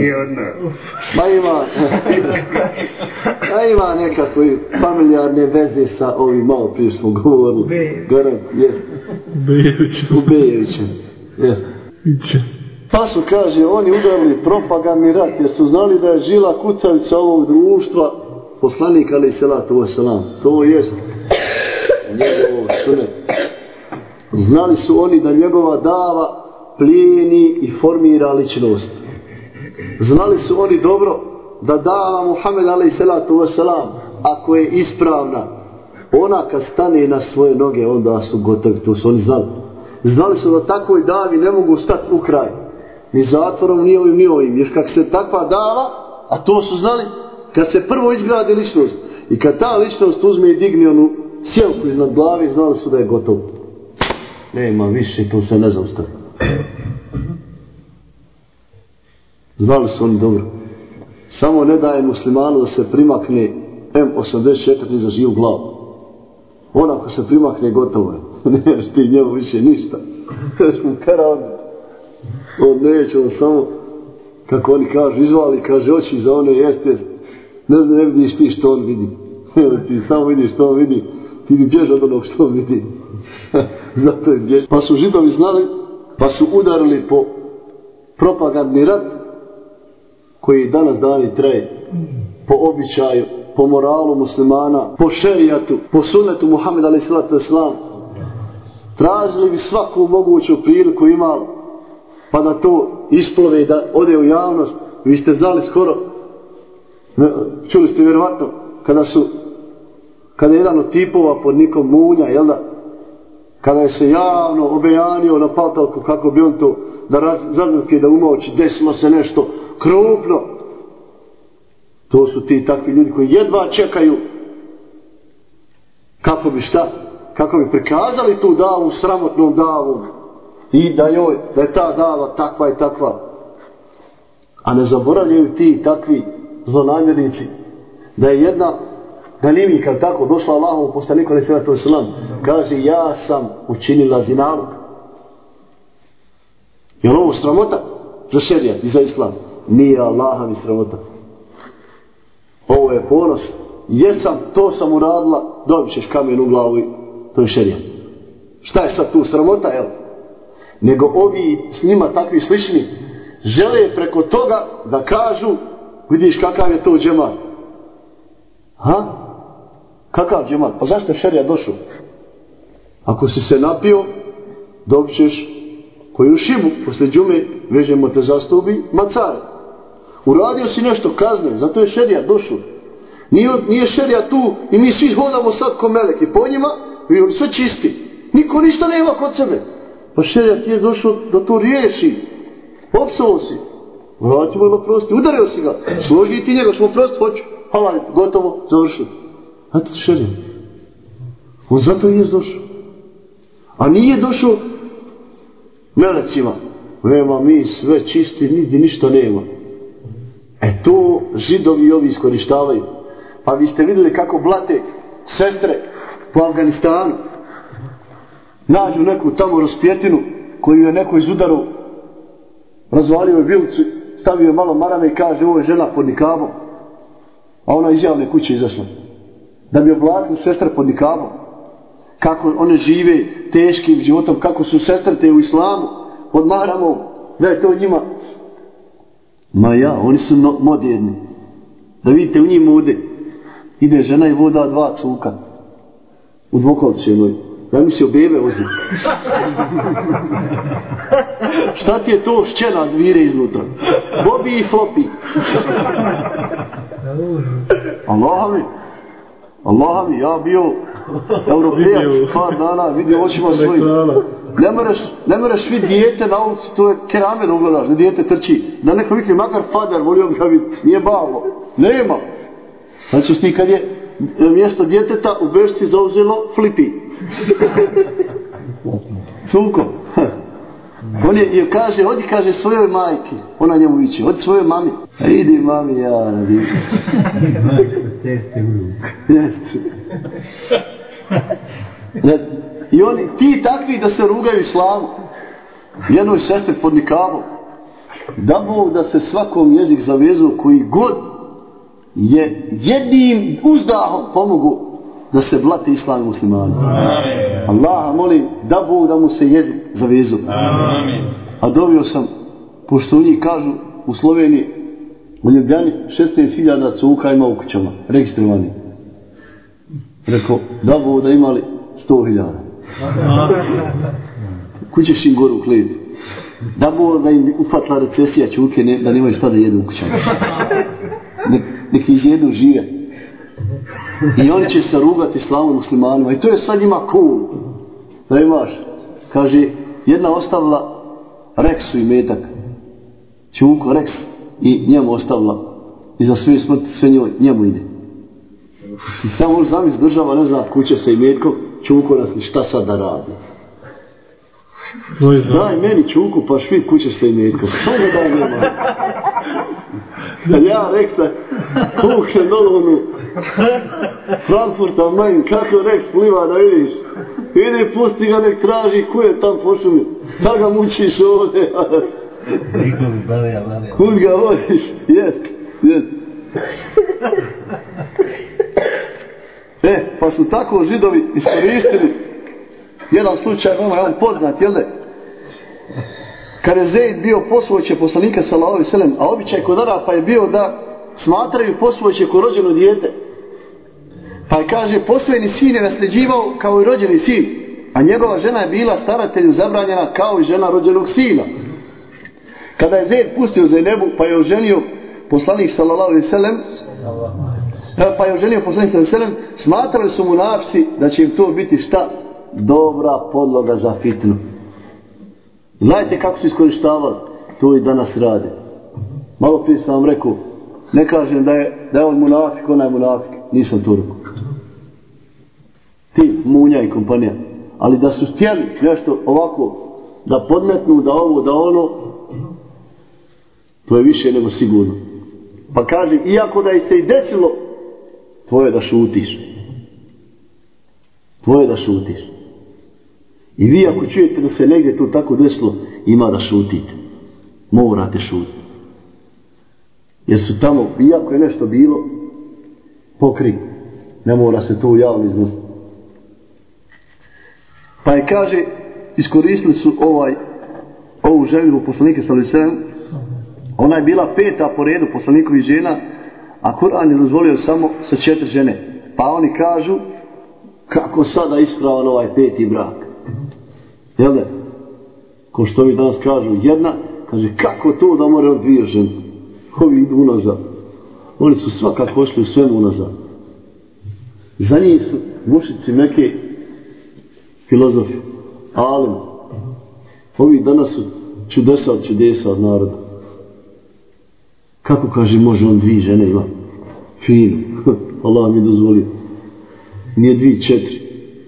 Ima nekakve familijarne veze sa ovim malo prije smo govorili. Gledam, jest. Ubejevićem. Jest. Pa su, kaže, oni udarili propagandni rat jer su znali da je žila kucavica ovog društva poslanik alejhi selatu vesselam. To jest njegov sunet. Znali su oni da njegova dava plijeni i formira ličnost. Znali su oni dobro da dava Muhammed alejhi selatu vesselam, ako je ispravna, ona kad stane na svoje noge, onda su gotovi. To su oni znali. Znali su da takvoj davi ne mogu stati u kraj. Ni zatvorom, ni ovim. Jer kak se takva dava a to su znali, kad se prvo izgradi ličnost i kad ta ličnost uzme i digne onu sjelku iznad glave, znali su da je gotovo. Nema više, to se ne zaustavi. Znali su oni dobro. Samo ne daje muslimanu da se primakne M84 za živu glavu. On ako se primakne, gotovo je. Nemaš ti njemu više ništa. Nemaš mu pera odbiti. On neće, on samo, kako oni kažu, izvali, kaže, oči za one jeste. Ne znam, ne vidiš ti što on vidi. Ti samo vidiš što on vidi. Ti bi bjež od onog što on vidi. Zato je bjež. Pa su Židovi znali, pa su udarili po propagandni rat, koji danas dani traje, po običaju, po moralu muslimana, po šerijatu, po sunnetu Muhameda alejhi selatu vesselam. Tražili bi svaku moguću priliku imali, pa da to isplove i da ode u javnost. Vi ste znali skoro, čuli ste vjerovatno, kada je jedan od tipova pod nikom Munja, jel da, kada je se javno obejanio na Paltalku kako bi on to da razlike, da umoći, desilo se nešto krupno. To su ti takvi ljudi koji jedva čekaju kako bi prikazali tu davu sramotnom davom i da je ta dava takva i takva. A ne zaboravljaju ti takvi zlonamjernici da je jedna ganimika tako došla Allahovu poslaniku alejhi selatu vesselam, kaže, ja sam učinila zinalog. Je li ovo sramota za šerijat i za islam? Nije Allaha mi sramota. Ovo je ponos. Jesam, to sam uradila, dobit ćeš kamen u glavu i to je šerijat. Šta je sad tu sramota, jel? Nego ovi s njima takvi slični žele preko toga da kažu, vidiš kakav je to džemat. Ha? Kakav džemat? Pa zašto je šerijat došao? Ako si se napio, dobit ćeš koju šibu, posle džume vežemo te za stubi, macare. Uradio si nešto, kazne, zato je šerijat došao. Nije šerijat tu i mi svi hodamo sad ko meleki po njima i oni sve čisti. Niko ništa nema kod sebe. Pa šerijat je došao da to riješi. Opsao si. Vratimo ili oprosti. Udario si ga. Složi ti njega, što mu prosti, hoću. Halal, gotovo, završili. Eto ti šerijat. On zato je došao. A nije došao melecima. Nema mi sve čisti, nigdje ništa nema. To Židovi i ovi iskorištavaju. Pa vi ste vidjeli kako blate sestre po Afganistanu. Nađu neku tamo raspjetinu koju je neko iz udaru razvalio je vilcu, stavio je malo marame i kaže, ovo je žena pod nikabom. A ona iz javne kuće izašla. Da bi oblatili sestre pod nikabom. Kako one žive teškim životom, kako su sestrete u islamu pod maramom, da je to njima. Oni su modjerni. Da vidite u njih mode. Ide žena i voda 2 cuka. U dvokolci jednoj. Ja mislio bebe vozi. Šta ti je to šćena dvire iznutra? Bobi i flopi. Allah mi, ja bio europejac par dana, vidio očima svojim. Ne moraš vidjeti dijete na ulici, to je keramen ugledaš, da dijete trči. Da neko vikli, makar fader, volio bi ga vidjeti, nije bavlo. Nema. Znači ti kad je mjesto djeteta u bešci zauzelo flipi. Cuko. On je kaže, odi kaže svojoj majki, ona njemu viče, odi svojoj mami. A idi mami, ja radi. I oni, ti takvi da se rugaju islamu, jednoj sestri pod nikabom, da Bog da se svakom jezik zavezu koji god je jednim uzdahom pomogu da se blate islam i muslimani. Allaha molim da Bog da mu se jezik zavezu. A dobio sam, pošto u njih kažu u Sloveniji, u Ljubljani 16.000 cuka ima u kućama, registrovani. Rekao, da Bog da imali 100.000. Kućeš im goru u kledu. Da Bog da im ufatla recesija čuke, da nemaju šta da jedu u kućama. Nek izjedu žive. I oni će se rugati islamu i muslimanima. I to je sad njima cool. Da imaš, kaže, jedna ostavila Reksu i metak. Čuko Reks i njemu ostavila i za svoju smrt sve njemu ide. I samo zamisli država ne zna kuće sa imetkom, čuko nas šta sad da radi. Daj meni čuku pa švit kuće sa imetkom. Što ga daj nema? Kad ja rekla kukne dolu onu Frankfurta Main, kako Rex pliva da vidiš. Idi pusti ga nek traži kuje tam pošumi. Da ga mučiš ovdje. Kud ga vodiš? Jest. Pa su tako Židovi iskoristili jedan slučaj, veoma je on poznat, jel ne? Kad je Zeid bio posvojeće poslanika sallallahu alejhi ve sellem, a običaj kod Arapa je bio da smatraju posvojeće ko rođeno dijete. Pa je kaže, posvojeni sin je nasljeđivao kao i rođeni sin, a njegova žena je bila staratelju zabranjena kao i žena rođenog sina. Kada je Zeid pustio Zajnebu, pa je oženio poslanik sallallahu alejhi ve sellem, smatrali su munafici da će im to biti šta? Dobra podloga za fitnu. Gledajte kako su iskorištavali, to i danas rade. Malo prije sam vam rekao, ne kažem da je on munafik, onaj munafik, nisam to rekao. Ti, Munja i kompanija. Ali da su htjeli nešto ovako, da podmetnu, da ovo, da ono, to je više nego sigurno. Pa kažem, iako da je se i desilo, tvoje da šutiš. I vi ako čujete da se negdje to tako desilo, ima da šutite. Morate šutiti. Jer su tamo, iako je nešto bilo, pokri. Ne mora se to javno iznositi. Pa je kaže, iskoristili su ovu želju poslanika sallallahu alejhi ve sellem. Ona je bila 5. po redu poslanikovih žena, a Kur'an je dozvolio samo sa 4 žene. Pa oni kažu, kako sada ispravan ovaj 5. brak? Jel ne? Ko što mi danas kažu, jedna, kaže, kako to da more on 2 žene? Ovi idu unazad. Oni su svakako ošli u svemu unazad. Za njih su mušici Meke filozofi, alim. Ovi danas su čudesa od naroda. Kako kaže, može on 2 žene ima? Fino. Allah mi dozvolio. Nije 2,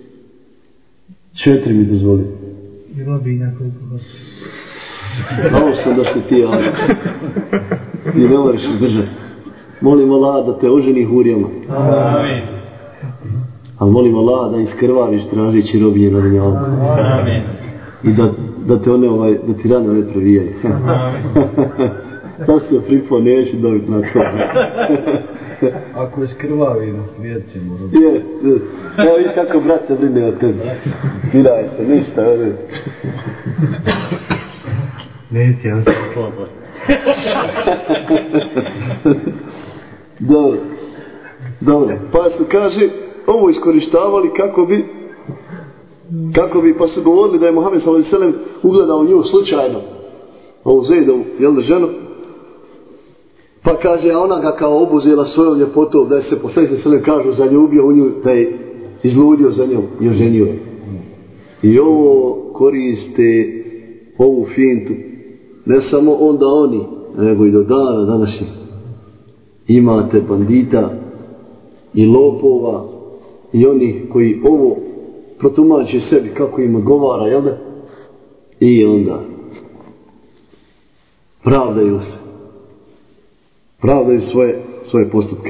4 mi dozvolio. Bilo bi nekoliko vas. Znao sam da si ti, ali i ne moraš držati. Molim Allah da te oženi hurijama. Amin. Ali molim Allah da iskrvaviš tražići robinje na dunjalu. Amin. I da te one da ti rane one previjaju. Amin. Tako se pripao, neće dobiti na to. Ako je skrvavi na svijet ćemo robiti. Je. Evo viš kako brat se brine o tebi. Kiraj se, ništa. Neće, ja sam slabo. Dobro. Pa su, kaže, ovo iskorištavali kako bi, pa su govorili da je Muhammed sallallahu alejhi ve sellem ugledao nju slučajno, ovu Zejdovu, ženu, pa kaže, a ona ga kao obuzela svojom ljepotom, da je se poslanik sallallahu alejhi ve sellem kažu zaljubio u nju, da je izludio za njom i oženio je. I ovo koriste, ovu fintu, ne samo onda oni, nego i do dana današnjeg. Imate bandita i lopova i onih koji ovo protumače sebi kako im odgovara, jel da? I onda pravdaju svoje postupke.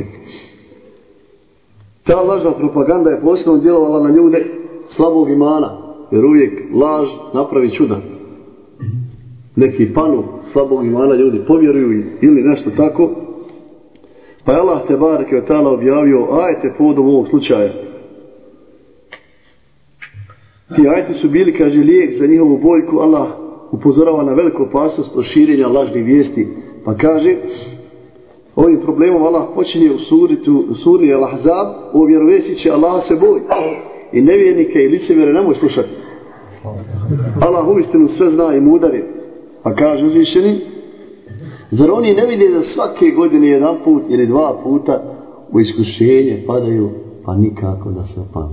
Ta lažna propaganda je posebno djelovala na ljude slabog imana, jer uvijek laž napravi čuda. Neki panu slabog imana ljudi povjeruju ili nešto tako. Pa je Allah te bareke ve taala objavio ajete povodom ovog slučaja. Ti ajeti su bili, kaže, lijek za njihovu boljku. Allah upozorava na veliku opasnost od širenja lažnih vijesti. Pa kaže, ovim problemom Allah počinje u suri Al-Ahzab, o vjerovjesnici Allaha se boj. I nevjernike i licemjere nemoj slušati. Allah uistinu sve zna i mudar je. Pa kaže uzvišeni, zar oni ne vide da svake godine 1 put ili 2 puta u iskušenje padaju, pa nikako da se opane.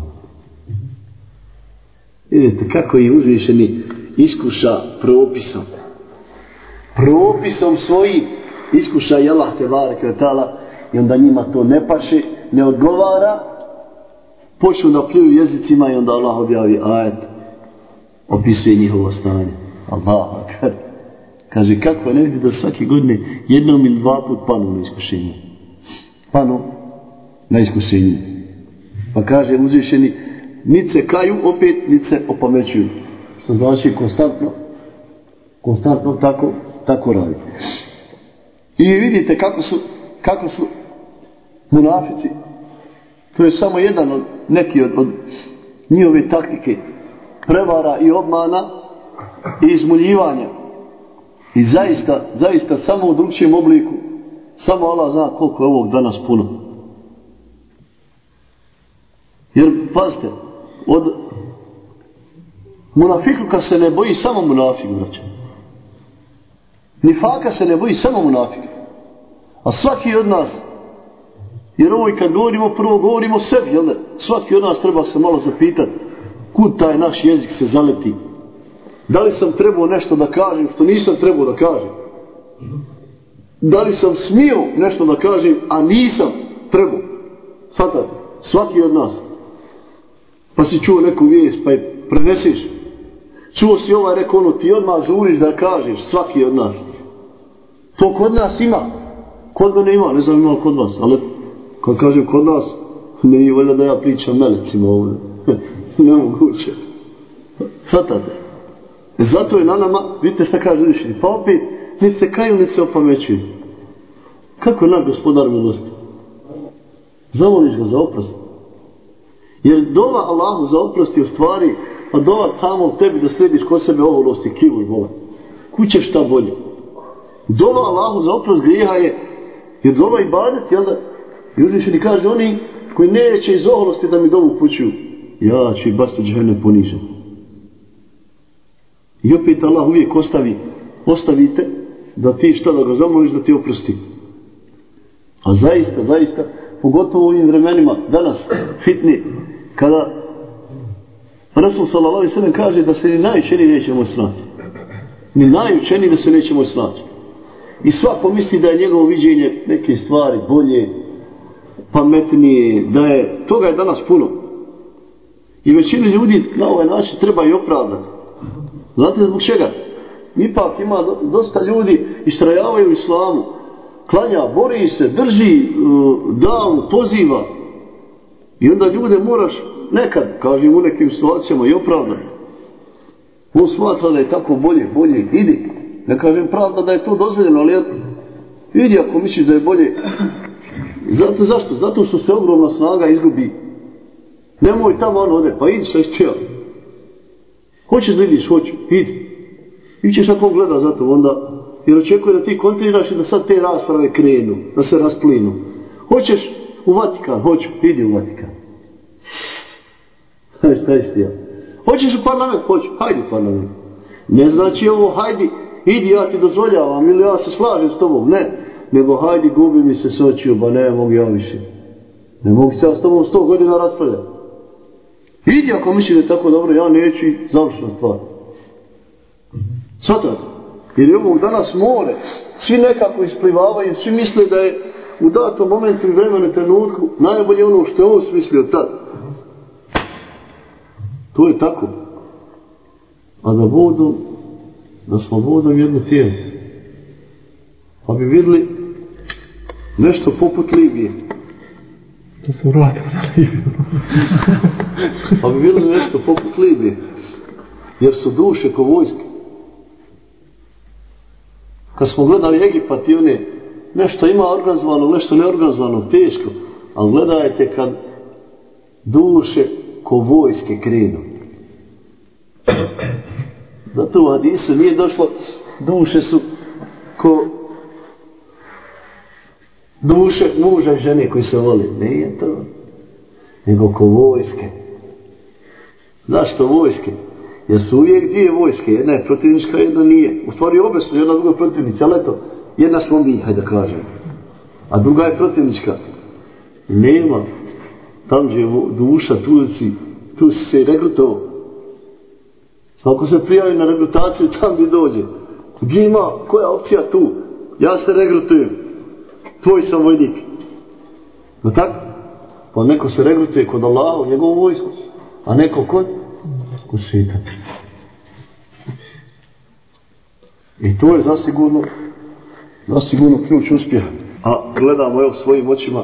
Vidite kako je uzvišeni iskuša propisom svojim, iskuša i Allah te bareke ve taala i onda njima to ne paše, ne odgovara, počnu da pljuju jezicima i onda Allah objavi ajet, opisuje njihovo stanje. Allah kaže kako ne vidi da svake godine jednom ili dva put panu na iskušenju. Panu na iskušenju. Pa kaže uzvišeni, niti se kaju opet, niti se opamećuju. Što znači konstantno tako radi. I vidite kako su munafici. To je samo jedan od neki od njihove taktike prevara i obmana i izmuljivanja. I zaista samo u drugčijem obliku. Samo Allah zna koliko je ovog danas puno. Jer pazite, od munafikluka se ne boji samo munafik, braće. Nifaka se ne boji samo munafik. A svaki od nas, jer ovo i kad govorimo, prvo govorimo o sebi, jel ne? Svaki od nas treba se malo zapitati kud taj naš jezik se zaleti. Da li sam trebao nešto da kažem što nisam trebao da kažem? Da li sam smio nešto da kažem, a nisam trebao? Svatate, svaki od nas. Pa si čuo neku vijest, pa je prenesiš. Čuo si ovaj rekao ono, ti odmah žuriš da kažeš, svaki od nas. To kod nas ima. Kod mene ima, ne znam ima kod vas, ali kad kažem kod nas, ne je volja da ja pričam melecima ovdje. Nemoguće. Svatate. Zato je na nama, vidite šta kaže uzvišeni, pa opet niti se kaju, niti se opamećuju. Kako je naš gospodar milosti? Zavoliš ga za oprost. Jer dova Allahu za oprost je u stvari, a dova tamo tebi da središ kod sebe oholost i kibur bola. Kuće šta bolje. Dova Allahu za oprost grijeha je dova ibadet, jel da? I uzvišeni kaže oni koji neće iz oholosti da mi dovu pućuju, ja ću i baš u džehennem ponižen. I opet Allah uvijek ostavite da ti šta da ga zamoliš da ti oprosti. A zaista, pogotovo u ovim vremenima, danas, fitni, kada Rasul sallallahu alejhi ve sellem kaže da se ni najučeniji nećemo snaći. Ni najučeniji da se nećemo snaći. I svako misli da je njegovo viđenje neke stvari bolje, pametnije, toga je danas puno. I većina ljudi na ovaj način treba i opravdati. Znate zbog čega? Ipak ima dosta ljudi istrajavaju u islamu. Klanja, bori se, drži, davu, poziva. I onda ljude moraš nekad, kažem u nekim situacijama, i opravdati. On smatra da je tako bolje, idi. Ne kažem pravda da je to dozvoljeno, ali idi ako misliš da je bolje. Zašto? Zato što se ogromna snaga izgubi. Nemoj tamo ode, pa idi sa istija. Hoćeš da vidiš? Hoću, idi. Ićeš ako gleda za to onda, jer očekuje da ti kontriraš i da sad te rasprave krenu, da se rasplinu. Hoćeš u Vatikan? Hoću, idi u Vatikan. Šta je istija? Hoćeš u parlament? Hoću, hajdi u parlament. Ne znači ovo, hajdi, idi, ja ti dozvoljavam ili ja se slažem s tobom, ne. Nego hajdi, gubi mi se s očiju, ba ne mogu ja više. Ne mogu se ja s tobom 100 godina raspravljati. Idi ako misli da je tako dobro, ja neću i završna stvar. Svatate? Jer je ovog danas more, svi nekako isplivavaju, svi misle da je u datom momentu i vremenu trenutku najbolje ono što je on smislio tad. To je tako. A da smo vodom jedno tijelo. Pa bi vidjeli nešto poput Libije. To su vratili na Libiju. Pa bi vidjeli nešto poput Libije. Jer su duše ko vojske. Kad smo gledali Egipat i one, nešto ima organizovano, nešto neorganizovano, teško. Ali gledajte kad duše ko vojske krenu. Zato u hadisu nije došlo, duše su ko duše muža i žene koji se voli. Nije to. Nego ko vojske. Zašto vojske? Jer su uvijek dvije vojske. Jedna je protivnička, jedna nije. U stvari obe su jedna druga protivnica, ali eto, jedna smo mi, hajde da kažem. A druga je protivnička. Nema. Tam je duša, tu si se regrutovao. Svako se prijavi na regrutaciju tam gdje dođe. Gdje ima, koja opcija tu? ja se regrutujem, tvoj sam vojnik. No tako? Pa neko se regrutuje kod Allaha u njegovu vojsku, a neko kod šejtana. I to je zasigurno ključ uspjeha. A gledamo evo svojim očima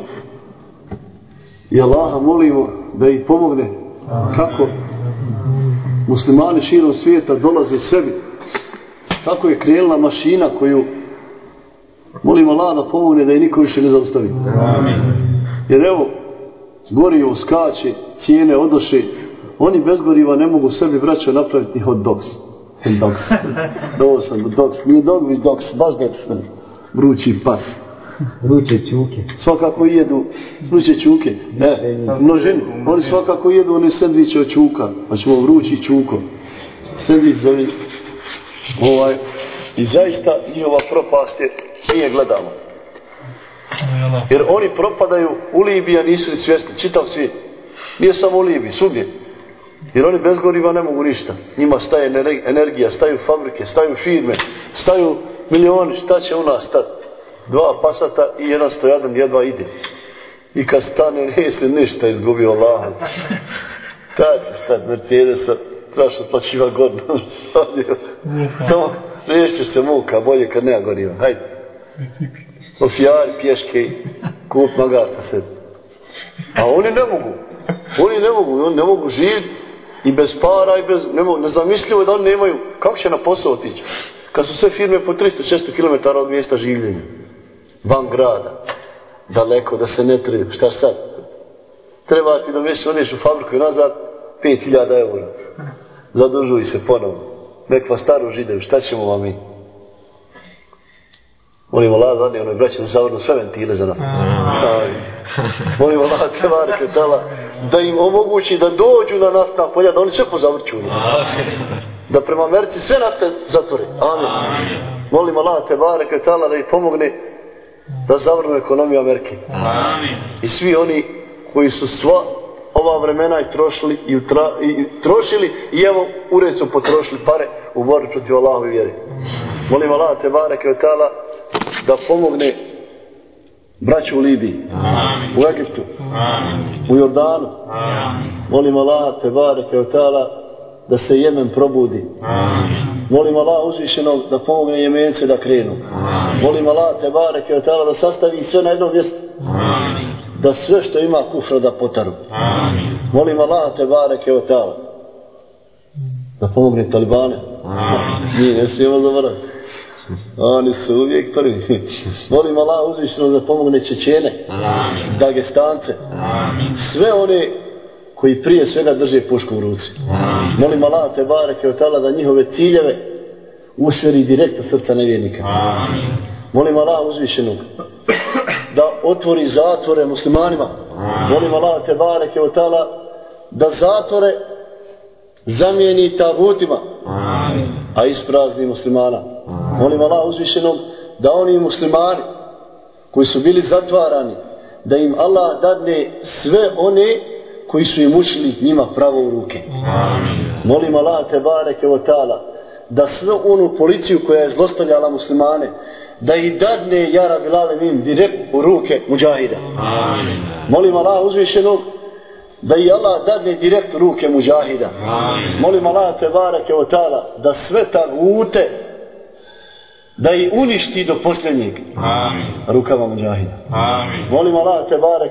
i Allaha molimo da ih pomogne kako muslimani širom svijeta dolaze sebi. Kako je krenula mašina koju molimo Allaha da pomogne da je niko više ne zaustavi. Jer evo, gorivo skače, cijene odoše, oni bez goriva ne mogu sebi braćo napraviti ni hot dogs. Ovo sam dogs, nije dog, već dogs, baš dogs, vrući pas. Vruće čuke. Svakako jedu vruće čuke. Množini. Oni svakako jedu one sendviče od čuka. Pa ćemo vrući čuko. Sendvič zove. I zaista njihova propast je nije gledamo. Jer oni propadaju u Libiji, a nisu ni svjesni. Čitav svijet. Nije samo u Libiji, svugdje. Jer oni bez goriva ne mogu ništa. Njima staje energija, staju fabrike, staju firme, staju milioni. Šta će u nas stati? 2 Passata i 101 jedva ide. I kad stane, nisi ništa izgubio Allahu. Kad će stati Mercedesa, trebaš otplaćiva godinu. Samo riješćeš se muka, bolje kad nema goriva. Hajde. Ofijari, pješke, kup magarta sebi. A oni ne mogu živjeti i bez para i bez, nezamislivo je da oni nemaju, kako će na posao otići? Kad su sve firme po 300-600 km od mjesta življenja. Van grada. Daleko, da se ne treba. Šta sad? Treba ti da mjesečno odeš u fabriku i nazad 5.000 eura. Zadužuj se ponovno. Nek vas staru žideju. Šta ćemo vam mi? Molimo Allah zadnje onoj braće da zavrnu sve ventile za nas. Molimo Allah da im omogući da dođu na naftna polja, da oni sve pozavrću. Da prema Americi sve nafte zatvore. Amin. Molimo Allah da ih pomogne da zavrnu ekonomiju Amerike. Amin. I svi oni koji su sva ova vremena i trošili i evo ured su potrošili pare u borbi protiv Allahove vjere. Molimo Allah da pomogne braću u Libiji, u Egiptu, u Jordanu. Molim Allah da se Jemen probudi. Molim Allah uzvišenog da pomogne Jemence da krenu. Molim Allah da sastavi sve na jednom mjestu. Da sve što ima kufra da potaru. Molim Allah da pomogne Talibane. Nije, ne smijemo zaboraviti. Oni su uvijek prvi. Molim Allah uzvišenog da pomogne Čečene, Dagestance, sve one koji prije svega drže pušku u ruci. Molim Allah da njihove ciljeve usmjeri direktno srca nevjernika. Molim Allah uzvišenog da otvori zatvore muslimanima. Molim Allah da zatvore zamijeni tagutima, a isprazni muslimana. Molim Allah uzvišenog da oni muslimani koji su bili zatvarani, da im Allah dadne sve one koji su im učili njima pravo u ruke. Molim Allah da sve onu policiju koja je zlostavljala muslimane, da ih dadne ja Rabbil Alemin direkt u ruke muđahida. Molim Allah uzvišenog da i Allah dadne direkt u ruke muđahida. Molim Allah da sve tagute da ih uništi do posljednjeg rukama muđahida. Molim Allah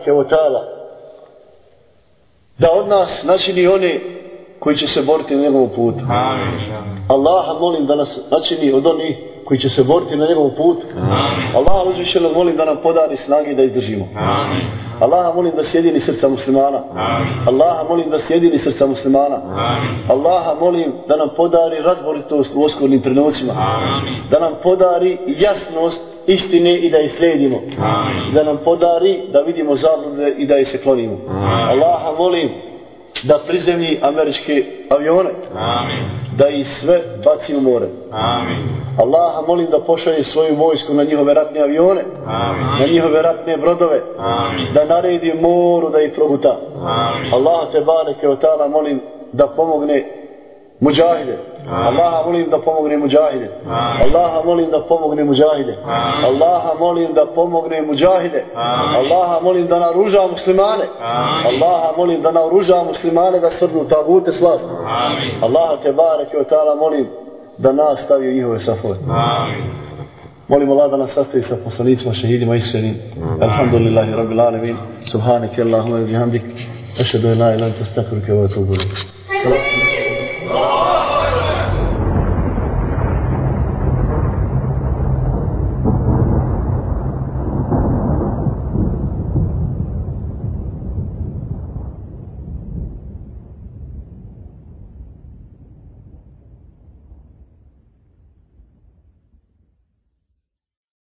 da od nas načini one koji će se boriti na njegovom putu. Allaha molim da nas načini od onih koji će se boriti na njegovom putu. Allaha uzvišenog molim da nam podari snage da izdržimo. Allaha molim da sjedini srca muslimana. Allaha molim da sjedini srca muslimana. Allaha molim da nam podari razboritost u oskornim trenucima. Da nam podari jasnost istine i da je slijedimo. Da nam podari da vidimo zablude i da je se klonimo. Allaha molim da prizemlji američke avione. Da ih sve baci u more. Allaha molim da pošalje svoju vojsku na njihove ratne avione, na njihove ratne brodove, da naredi moru da ih proguta. Allaha molim da pomogne muđahide, Allaha molim da pomogne muđahide. Allaha molim da pomogne muđahide. Allaha molim da pomogne muđahide. Allaha molim da naoruža muslimane. Allaha molim da naoruža muslimane da svrnu tagute slast. Allaha te bareke ve taala molim da nas stavi u njihove safove. Molim Allah da nas sastavi sa poslanicima, šehidima, iskrenim. Alhamdulillahi rabbil alamin. Subhaneke Allahumma wa bihamdik. Ašhadu an la ilaha illa anta astaghfiruka wa atubu ilayk.